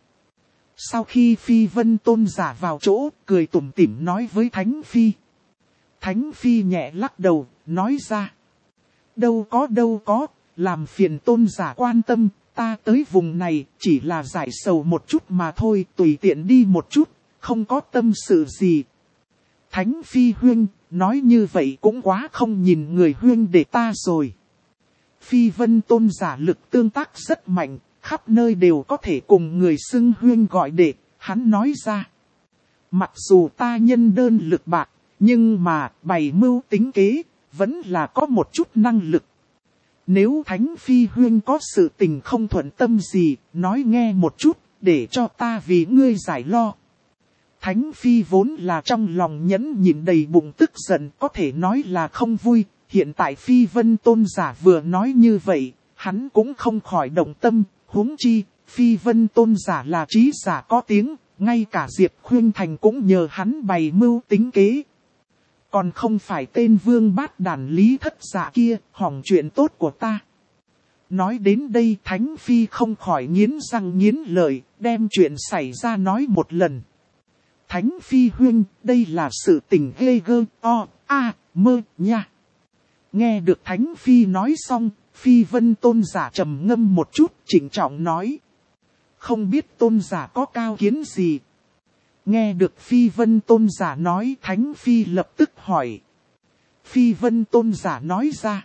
Sau khi Phi Vân Tôn giả vào chỗ, cười tủm tỉm nói với Thánh Phi. Thánh Phi nhẹ lắc đầu, nói ra. Đâu có, làm phiền Tôn giả quan tâm, ta tới vùng này chỉ là giải sầu một chút mà thôi, tùy tiện đi một chút, không có tâm sự gì. Thánh Phi huynh, nói như vậy cũng quá không nhìn người huynh để ta rồi. Phi Vân Tôn giả lực tương tác rất mạnh, khắp nơi đều có thể cùng người xưng huynh gọi đệ, hắn nói ra. Mặc dù ta nhân đơn lực bạc, nhưng mà bày mưu tính kế, vẫn là có một chút năng lực. Nếu Thánh Phi huynh có sự tình không thuận tâm gì, nói nghe một chút, để cho ta vì ngươi giải lo. Thánh Phi vốn là trong lòng nhẫn nhịn đầy bụng tức giận, có thể nói là không vui. Hiện tại Phi Vân Tôn giả vừa nói như vậy, hắn cũng không khỏi động tâm. Huống chi, Phi Vân Tôn giả là trí giả có tiếng, ngay cả Diệp Khuynh Thành cũng nhờ hắn bày mưu tính kế. Còn không phải tên vương bát đàn Lý Thất Dạ kia, hỏng chuyện tốt của ta. Nói đến đây Thánh Phi không khỏi nghiến răng nghiến lợi, đem chuyện xảy ra nói một lần. Thánh Phi huynh, đây là sự tình ghê gơ, mơ, nha. Nghe được Thánh Phi nói xong, Phi Vân Tôn giả trầm ngâm một chút, trịnh trọng nói. Không biết Tôn giả có cao kiến gì? Nghe được Phi Vân Tôn giả nói, Thánh Phi lập tức hỏi. Phi Vân Tôn giả nói ra.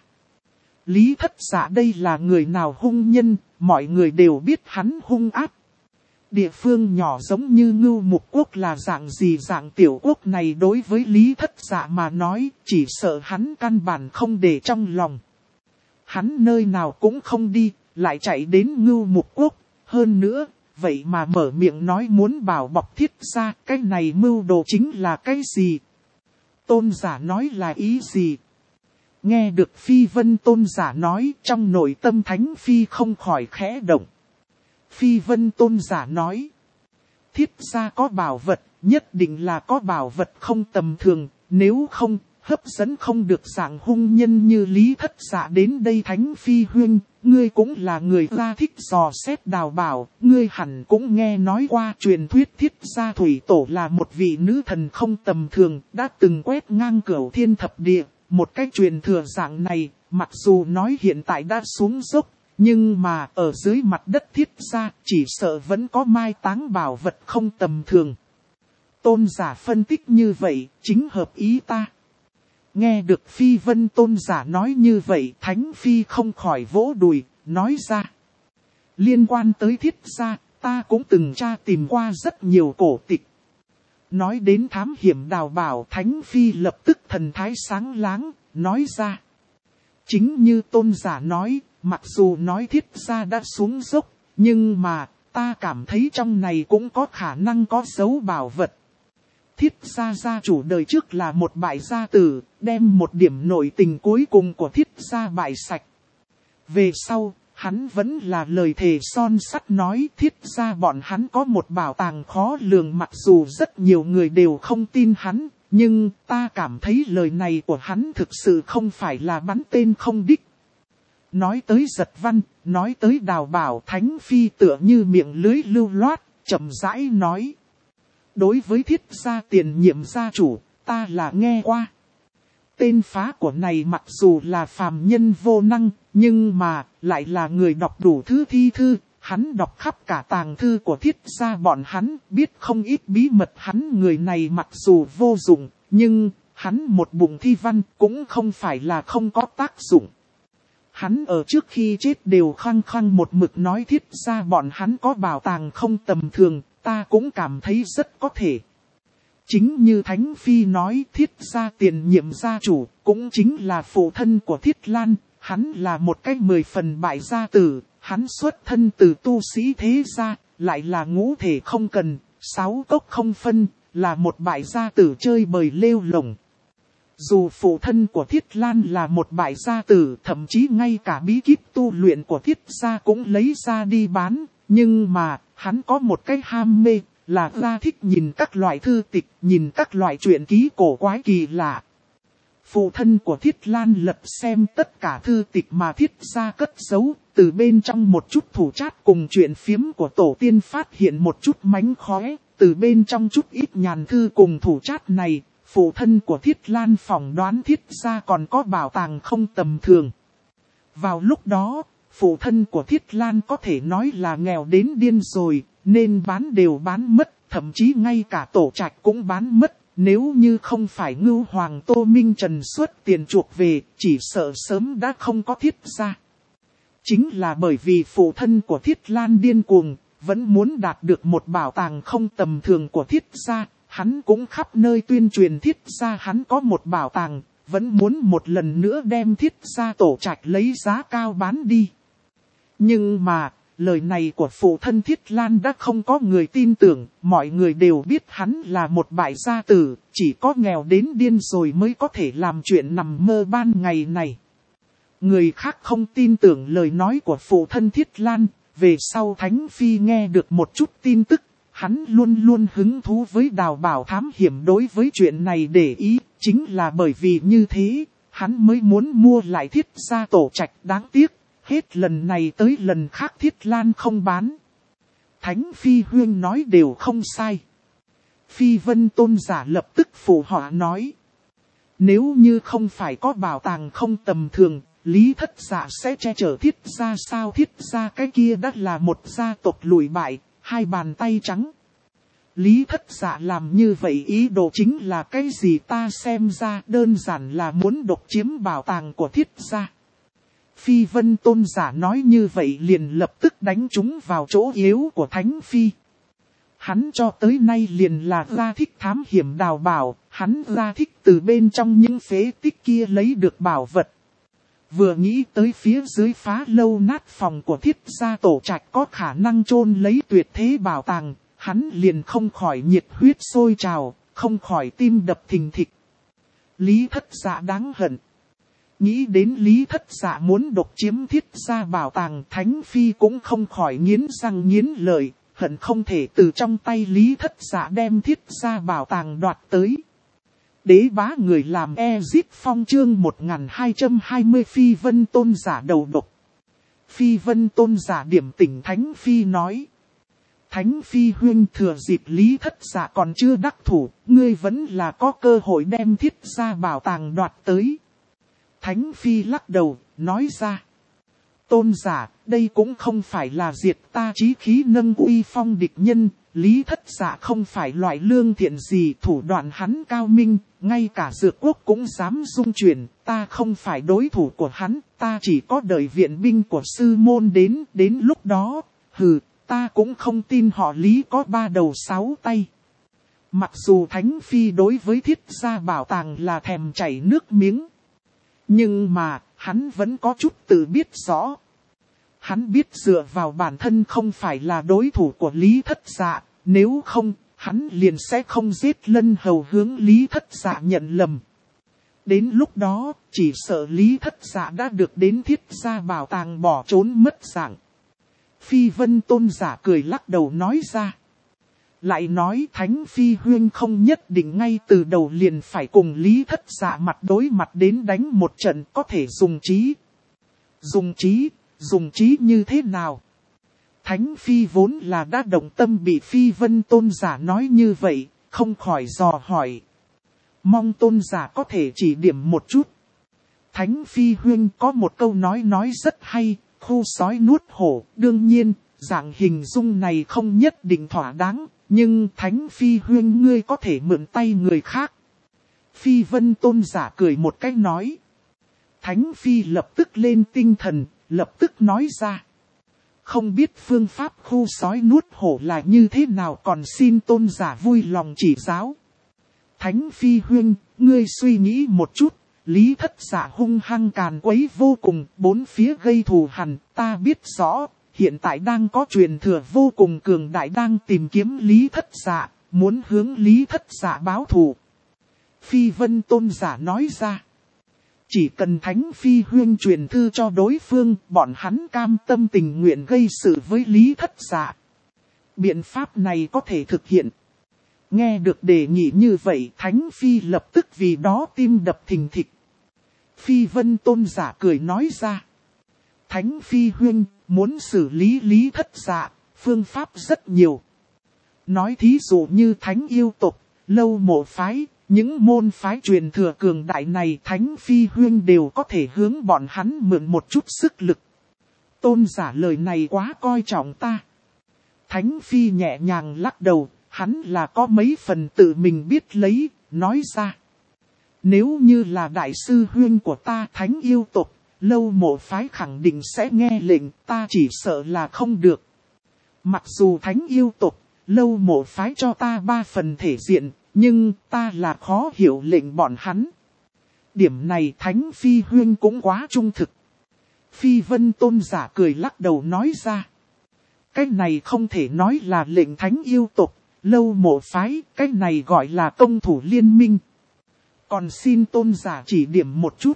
Lý Thất Dạ đây là người nào hung nhân, mọi người đều biết hắn hung ác. Địa phương nhỏ giống như Ngưu Mục Quốc là dạng gì dạng tiểu quốc này đối với Lý Thất Dạ mà nói, chỉ sợ hắn căn bản không để trong lòng. Hắn nơi nào cũng không đi, lại chạy đến Ngưu Mục Quốc, hơn nữa, vậy mà mở miệng nói muốn bảo bọc Thiết gia, cái này mưu đồ chính là cái gì? Tôn giả nói là ý gì? Nghe được Phi Vân Tôn giả nói, trong nội tâm Thánh Phi không khỏi khẽ động. Phi Vân Tôn giả nói, Thiết gia có bảo vật, nhất định là có bảo vật không tầm thường, nếu không, hấp dẫn không được dạng hung nhân như Lý Thất Dạ đến đây. Thánh Phi huynh, ngươi cũng là người ta thích dò xét đào bảo, ngươi hẳn cũng nghe nói qua truyền thuyết Thiết gia thủy tổ là một vị nữ thần không tầm thường, đã từng quét ngang cửu thiên thập địa. Một cách truyền thừa dạng này, mặc dù nói hiện tại đã xuống dốc, nhưng mà ở dưới mặt đất Thiết gia chỉ sợ vẫn có mai táng bảo vật không tầm thường. Tôn giả phân tích như vậy, chính hợp ý ta. Nghe được Phi Vân Tôn giả nói như vậy, Thánh Phi không khỏi vỗ đùi, nói ra. Liên quan tới Thiết gia, ta cũng từng tra tìm qua rất nhiều cổ tịch. Nói đến thám hiểm đào bảo, Thánh Phi lập tức thần thái sáng láng, nói ra. Chính như Tôn giả nói, mặc dù nói Thiết gia đã xuống dốc, nhưng mà ta cảm thấy trong này cũng có khả năng có dấu bảo vật. Thiết gia gia chủ đời trước là một bại gia tử, đem một điểm nội tình cuối cùng của thiết gia bại sạch. Về sau, hắn vẫn là lời thề son sắt nói thiết gia bọn hắn có một bảo tàng khó lường, mặc dù rất nhiều người đều không tin hắn, nhưng ta cảm thấy lời này của hắn thực sự không phải là bắn tên không đích. Nói tới Giật Văn, nói tới Đào Bảo, Thánh Phi tựa như miệng lưới lưu loát, chậm rãi nói. Đối với thiết gia tiền nhiệm gia chủ, ta là nghe qua. Tên phá của này mặc dù là phàm nhân vô năng, nhưng mà lại là người đọc đủ thứ thi thư. Hắn đọc khắp cả tàng thư của thiết gia bọn hắn, biết không ít bí mật. Hắn người này mặc dù vô dụng, nhưng hắn một bụng thi văn cũng không phải là không có tác dụng. Hắn ở trước khi chết đều khăng khăng một mực nói thiết gia bọn hắn có bảo tàng không tầm thường, ta cũng cảm thấy rất có thể. Chính như Thánh Phi nói, thiết gia tiền nhiệm gia chủ, cũng chính là phụ thân của Thiết Lan, hắn là một cái 10 phần bại gia tử, hắn xuất thân từ tu sĩ thế gia, lại là ngũ thể không cần, 6 cốc không phân, là một bại gia tử chơi bời lêu lổng. Dù phụ thân của Thiết Lan là một bại gia tử, thậm chí ngay cả bí kíp tu luyện của Thiết gia cũng lấy ra đi bán, nhưng mà, hắn có một cái ham mê, là ra thích nhìn các loại thư tịch, nhìn các loại truyện ký cổ quái kỳ lạ. Phụ thân của Thiết Lan lật xem tất cả thư tịch mà Thiết gia cất giấu, từ bên trong một chút thủ chát cùng chuyện phiếm của tổ tiên phát hiện một chút mánh khóe, từ bên trong chút ít nhàn thư cùng thủ chát này, phụ thân của Thiết Lan phỏng đoán Thiết gia còn có bảo tàng không tầm thường. Vào lúc đó, phụ thân của Thiết Lan có thể nói là nghèo đến điên rồi, nên bán đều bán mất, thậm chí ngay cả tổ trạch cũng bán mất. Nếu như không phải Ngưu Hoàng Tô Minh Trần xuất tiền chuộc về, chỉ sợ sớm đã không có Thiết gia. Chính là bởi vì phụ thân của Thiết Lan điên cuồng, vẫn muốn đạt được một bảo tàng không tầm thường của Thiết gia. Hắn cũng khắp nơi tuyên truyền Thiết gia hắn có một bảo tàng, vẫn muốn một lần nữa đem Thiết gia tổ trạch lấy giá cao bán đi. Nhưng mà, lời này của phụ thân Thiết Lan đã không có người tin tưởng, mọi người đều biết hắn là một bại gia tử, chỉ có nghèo đến điên rồi mới có thể làm chuyện nằm mơ ban ngày này. Người khác không tin tưởng lời nói của phụ thân Thiết Lan, về sau Thánh Phi nghe được một chút tin tức, hắn luôn luôn hứng thú với Đào Bảo thám hiểm. Đối với chuyện này để ý, chính là bởi vì như thế, hắn mới muốn mua lại Thiết gia tổ trạch. Đáng tiếc, hết lần này tới lần khác Thiết Lan không bán. Thánh Phi huyên nói đều không sai. Phi Vân Tôn giả lập tức phụ họa nói. Nếu như không phải có bảo tàng không tầm thường, Lý Thất Dạ sẽ che chở Thiết gia sao? Thiết gia cái kia đã là một gia tộc lùi bại, hai bàn tay trắng. Lý Thất Dạ làm như vậy ý đồ chính là cái gì? Ta xem ra đơn giản là muốn độc chiếm bảo tàng của Thiết gia. Phi Vân Tôn giả nói như vậy liền lập tức đánh trúng vào chỗ yếu của Thánh Phi. Hắn cho tới nay liền là ra thích thám hiểm Đào Bảo, hắn ra thích từ bên trong những phế tích kia lấy được bảo vật. Vừa nghĩ tới phía dưới phá lâu nát phòng của Thiết gia tổ trạch có khả năng chôn lấy tuyệt thế bảo tàng, hắn liền không khỏi nhiệt huyết sôi trào, không khỏi tim đập thình thịch. Lý Thất Dạ đáng hận. Nghĩ đến Lý Thất Dạ muốn độc chiếm Thiết gia bảo tàng, Thánh Phi cũng không khỏi nghiến răng nghiến lợi, hận không thể từ trong tay Lý Thất Dạ đem Thiết gia bảo tàng đoạt tới. Đế bá người làm Ezip Phong chương 1220 Phi Vân Tôn giả đầu độc. Phi Vân Tôn giả điểm tỉnh Thánh Phi nói. Thánh Phi huyên, thừa dịp Lý Thất Dạ còn chưa đắc thủ, ngươi vẫn là có cơ hội đem Thiết gia bảo tàng đoạt tới. Thánh Phi lắc đầu, nói ra. Tôn giả, đây cũng không phải là diệt ta chí khí nâng uy phong địch nhân. Lý Thất Dạ không phải loại lương thiện gì, thủ đoạn hắn cao minh, ngay cả Dược Quốc cũng dám dung chuyển. Ta không phải đối thủ của hắn, ta chỉ có đợi viện binh của sư môn đến lúc đó, ta cũng không tin họ Lý có 3 đầu 6 tay. Mặc dù Thánh Phi đối với Thiết gia bảo tàng là thèm chảy nước miếng, nhưng mà, hắn vẫn có chút tự biết rõ. Hắn biết dựa vào bản thân không phải là đối thủ của Lý Thất Dạ, nếu không, hắn liền sẽ không giết Lân Hầu hướng Lý Thất Dạ nhận lầm. Đến lúc đó, chỉ sợ Lý Thất Dạ đã được đến Thiết gia bảo tàng bỏ trốn mất dạng. Phi Vân Tôn giả cười lắc đầu nói ra. Lại nói Thánh Phi huynh không nhất định ngay từ đầu liền phải cùng Lý Thất Dạ mặt đối mặt đến đánh một trận, có thể dùng trí. Dùng trí như thế nào? Thánh Phi vốn là đã động tâm, bị Phi Vân Tôn giả nói như vậy, không khỏi dò hỏi. Mong Tôn giả có thể chỉ điểm một chút. Thánh Phi huynh có một câu nói rất hay, khu sói nuốt hổ. Đương nhiên, dạng hình dung này không nhất định thỏa đáng, nhưng Thánh Phi huynh ngươi có thể mượn tay người khác. Phi Vân Tôn giả cười một cái nói. Thánh Phi lập tức lên tinh thần, lập tức nói ra. Không biết phương pháp khu sói nuốt hổ là như thế nào, còn xin Tôn giả vui lòng chỉ giáo. Thánh Phi huynh, ngươi suy nghĩ một chút, Lý Thất Dạ hung hăng càn quấy vô cùng, bốn phía gây thù hằn, ta biết rõ, hiện tại đang có truyền thừa vô cùng cường đại đang tìm kiếm Lý Thất Dạ, muốn hướng Lý Thất Dạ báo thù. Phi Vân Tôn giả nói ra. Chỉ cần Thánh Phi huynh truyền thư cho đối phương, bọn hắn cam tâm tình nguyện gây sự với Lý Thất Dạ. Biện pháp này có thể thực hiện. Nghe được đề nghị như vậy, Thánh Phi lập tức vì đó tim đập thình thịch. Phi Vân Tôn giả cười nói ra. Thánh Phi huynh, muốn xử lý Lý Thất Dạ, phương pháp rất nhiều. Nói thí dụ như Thánh yêu tộc, Lâu Mộ phái, những môn phái truyền thừa cường đại này Thánh Phi huynh đều có thể hướng bọn hắn mượn một chút sức lực. Tôn giả lời này quá coi trọng ta. Thánh Phi nhẹ nhàng lắc đầu, hắn là có mấy phần tự mình biết lấy, nói ra. Nếu như là đại sư huynh của ta Thánh yêu tộc, Lâu Mộ phái khẳng định sẽ nghe lệnh, ta chỉ sợ là không được. Mặc dù Thánh yêu tộc, Lâu Mộ phái cho ta 3 phần thể diện, nhưng ta là khó hiểu lệnh bọn hắn. Điểm này Thánh Phi huynh cũng quá trung thực. Phi Vân Tôn giả cười lắc đầu nói ra. Cái này không thể nói là lệnh Thánh yêu tộc, Lâu Mộ phái, cái này gọi là công thủ liên minh. Còn xin Tôn giả chỉ điểm một chút.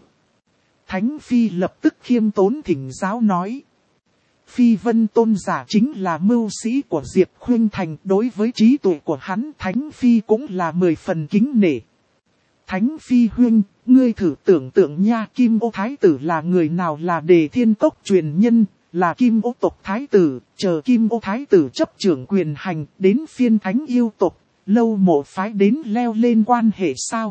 Thánh Phi lập tức khiêm tốn thỉnh giáo nói. Phi Vân Tôn giả chính là mưu sĩ của Diệp Khuynh Thành, đối với trí tuệ của hắn Thánh Phi cũng là 10 phần kính nể. Thánh Phi huynh, ngươi thử tưởng tượng nha, Kim Ô Thái tử là người nào? Là Đề Thiên Cốc truyền nhân, là Kim Ô tộc Thái tử, chờ Kim Ô Thái tử chấp trưởng quyền hành, đến phiên Thánh yêu tộc, Lâu Mộ phái đến leo lên quan hệ sao?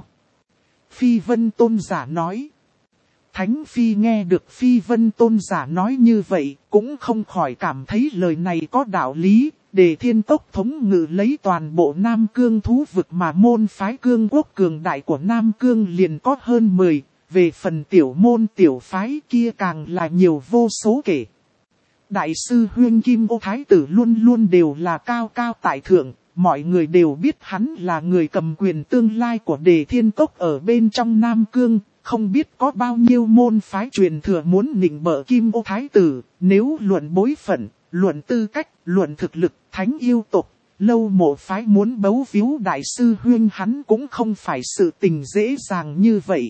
Phi Vân Tôn giả nói. Thánh Phi nghe được Phi Vân Tôn giả nói như vậy, cũng không khỏi cảm thấy lời này có đạo lý. Đề Thiên Cốc thống ngự lấy toàn bộ Nam Cương thú vực, mà môn phái cương quốc cường đại của Nam Cương liền có hơn 10, về phần tiểu môn tiểu phái kia càng là nhiều vô số kể. Đại sư huynh Kim Ô Thái tử luôn luôn đều là cao cao tại thượng, mọi người đều biết hắn là người cầm quyền tương lai của Đề Thiên Cốc ở bên trong Nam Cương. Không biết có bao nhiêu môn phái truyền thừa muốn nịnh bợ Kim Ô Thái tử, nếu luận bối phận, luận tư cách, luận thực lực, Thánh yêu tộc, Lâu Mộ phái muốn bấu víu đại sư huynh hắn cũng không phải sự tình dễ dàng như vậy.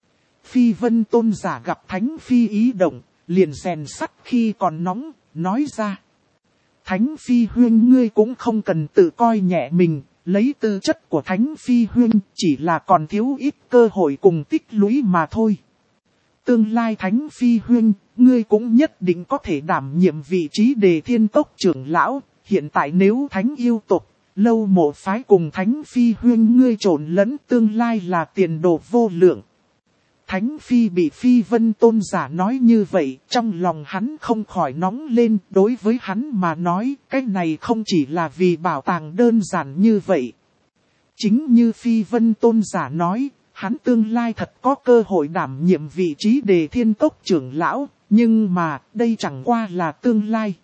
Phi Vân Tôn giả gặp Thánh Phi ý động, liền rèn sắt khi còn nóng, nói ra. Thánh Phi huynh ngươi cũng không cần tự coi nhẹ mình. Lấy tư chất của Thánh Phi huynh chỉ là còn thiếu ít cơ hội cùng tích lũy mà thôi. Tương lai Thánh Phi huynh, ngươi cũng nhất định có thể đảm nhiệm vị trí Đề Thiên Cốc trưởng lão. Hiện tại nếu Thánh yêu tộc, Lâu Mộ phái cùng Thánh Phi huynh ngươi trộn lẫn, tương lai là tiền đồ vô lượng. Thánh Phi bị Phi Vân Tôn giả nói như vậy, trong lòng hắn không khỏi nóng lên. Đối với hắn mà nói, cái này không chỉ là vì bảo tàng đơn giản như vậy. Chính như Phi Vân Tôn giả nói, hắn tương lai thật có cơ hội đảm nhiệm vị trí Đề Thiên Cốc trưởng lão, nhưng mà đây chẳng qua là tương lai.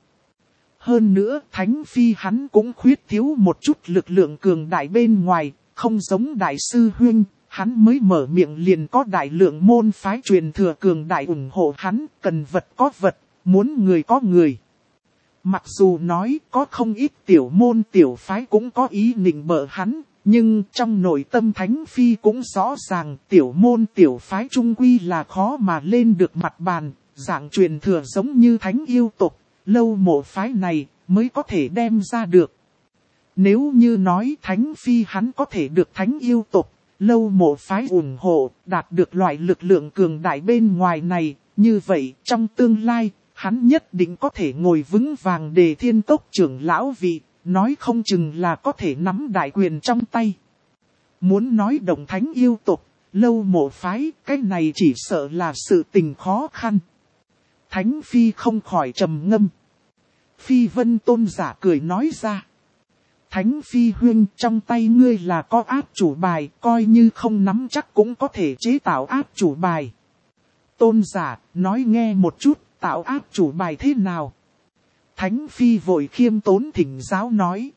Hơn nữa, Thánh Phi hắn cũng khuyết thiếu một chút lực lượng cường đại bên ngoài, không giống đại sư huynh. Hắn mới mở miệng liền có đại lượng môn phái truyền thừa cường đại ủng hộ hắn, cần vật có vật, muốn người có người. Mặc dù nói có không ít tiểu môn tiểu phái cũng có ý nịnh bợ hắn, nhưng trong nội tâm Thánh Phi cũng rõ ràng tiểu môn tiểu phái trung quy là khó mà lên được mặt bàn, dạng truyền thừa giống như thánh yêu tộc, Lâu Mộ phái này mới có thể đem ra được. Nếu như nói Thánh Phi hắn có thể được thánh yêu tộc, Lâu Mộ phái ủng hộ, đạt được loại lực lượng cường đại bên ngoài này, như vậy trong tương lai, hắn nhất định có thể ngồi vững vàng Đề Thiên Cốc trưởng lão vị, nói không chừng là có thể nắm đại quyền trong tay. Muốn nói đồng thánh yêu tộc, Lâu Mộ phái, cái này chỉ sợ là sự tình khó khăn. Thánh Phi không khỏi trầm ngâm. Phi Vân Tôn giả cười nói ra. Thánh Phi huynh, trong tay ngươi là có áp chủ bài, coi như không nắm chắc cũng có thể chế tạo áp chủ bài. Tôn giả, nói nghe một chút, tạo áp chủ bài thế nào? Thánh Phi vội khiêm tốn thỉnh giáo nói.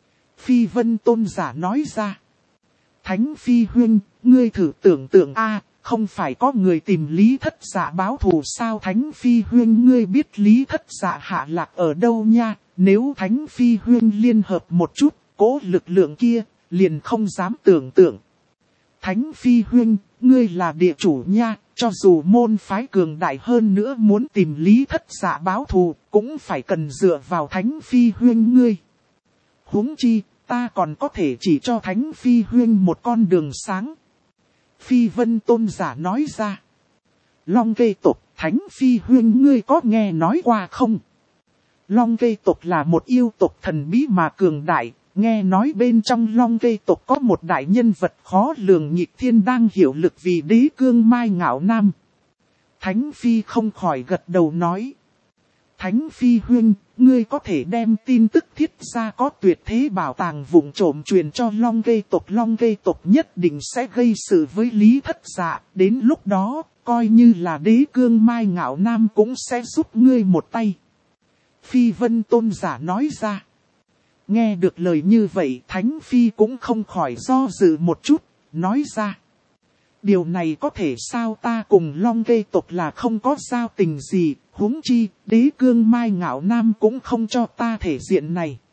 Phi Vân Tôn giả nói ra. Thánh Phi huynh, ngươi thử tưởng tượng không phải có người tìm Lý Thất Dạ báo thù sao? Thánh Phi huynh, ngươi biết Lý Thất Dạ hạ lạc ở đâu nha? Nếu Thánh Phi huynh liên hợp một chút, cố lực lượng kia, liền không dám tưởng tượng. Thánh Phi huynh, ngươi là địa chủ nha, cho dù môn phái cường đại hơn nữa muốn tìm Lý Thất Dạ báo thù, cũng phải cần dựa vào Thánh Phi huynh ngươi. Huống chi, ta còn có thể chỉ cho Thánh Phi huynh một con đường sáng. Phi Vân Tôn giả nói ra. Long Kê tộc, Thánh Phi huynh ngươi có nghe nói qua không? Long Kê tộc là một yêu tộc thần bí mà cường đại, nghe nói bên trong Long Kê tộc có một đại nhân vật khó lường nghịch thiên đang hiệu lực vì đế cương Mai Ngạo Nam. Thánh Phi không khỏi gật đầu nói. Thánh Phi huynh, ngươi có thể đem tin tức thiết ra có tuyệt thế bảo tàng vụng trộm truyền cho Long Kê tộc nhất định sẽ gây sự với Lý Thất Dạ, đến lúc đó, coi như là đế cương Mai Ngạo Nam cũng sẽ giúp ngươi một tay. Phi Vân Tôn giả nói ra. Nghe được lời như vậy Thánh Phi cũng không khỏi do dự một chút, nói ra. Điều này có thể sao, ta cùng Long Kê tộc là không có giao tình gì, huống chi, đế cương Mai Ngạo Nam cũng không cho ta thể diện này.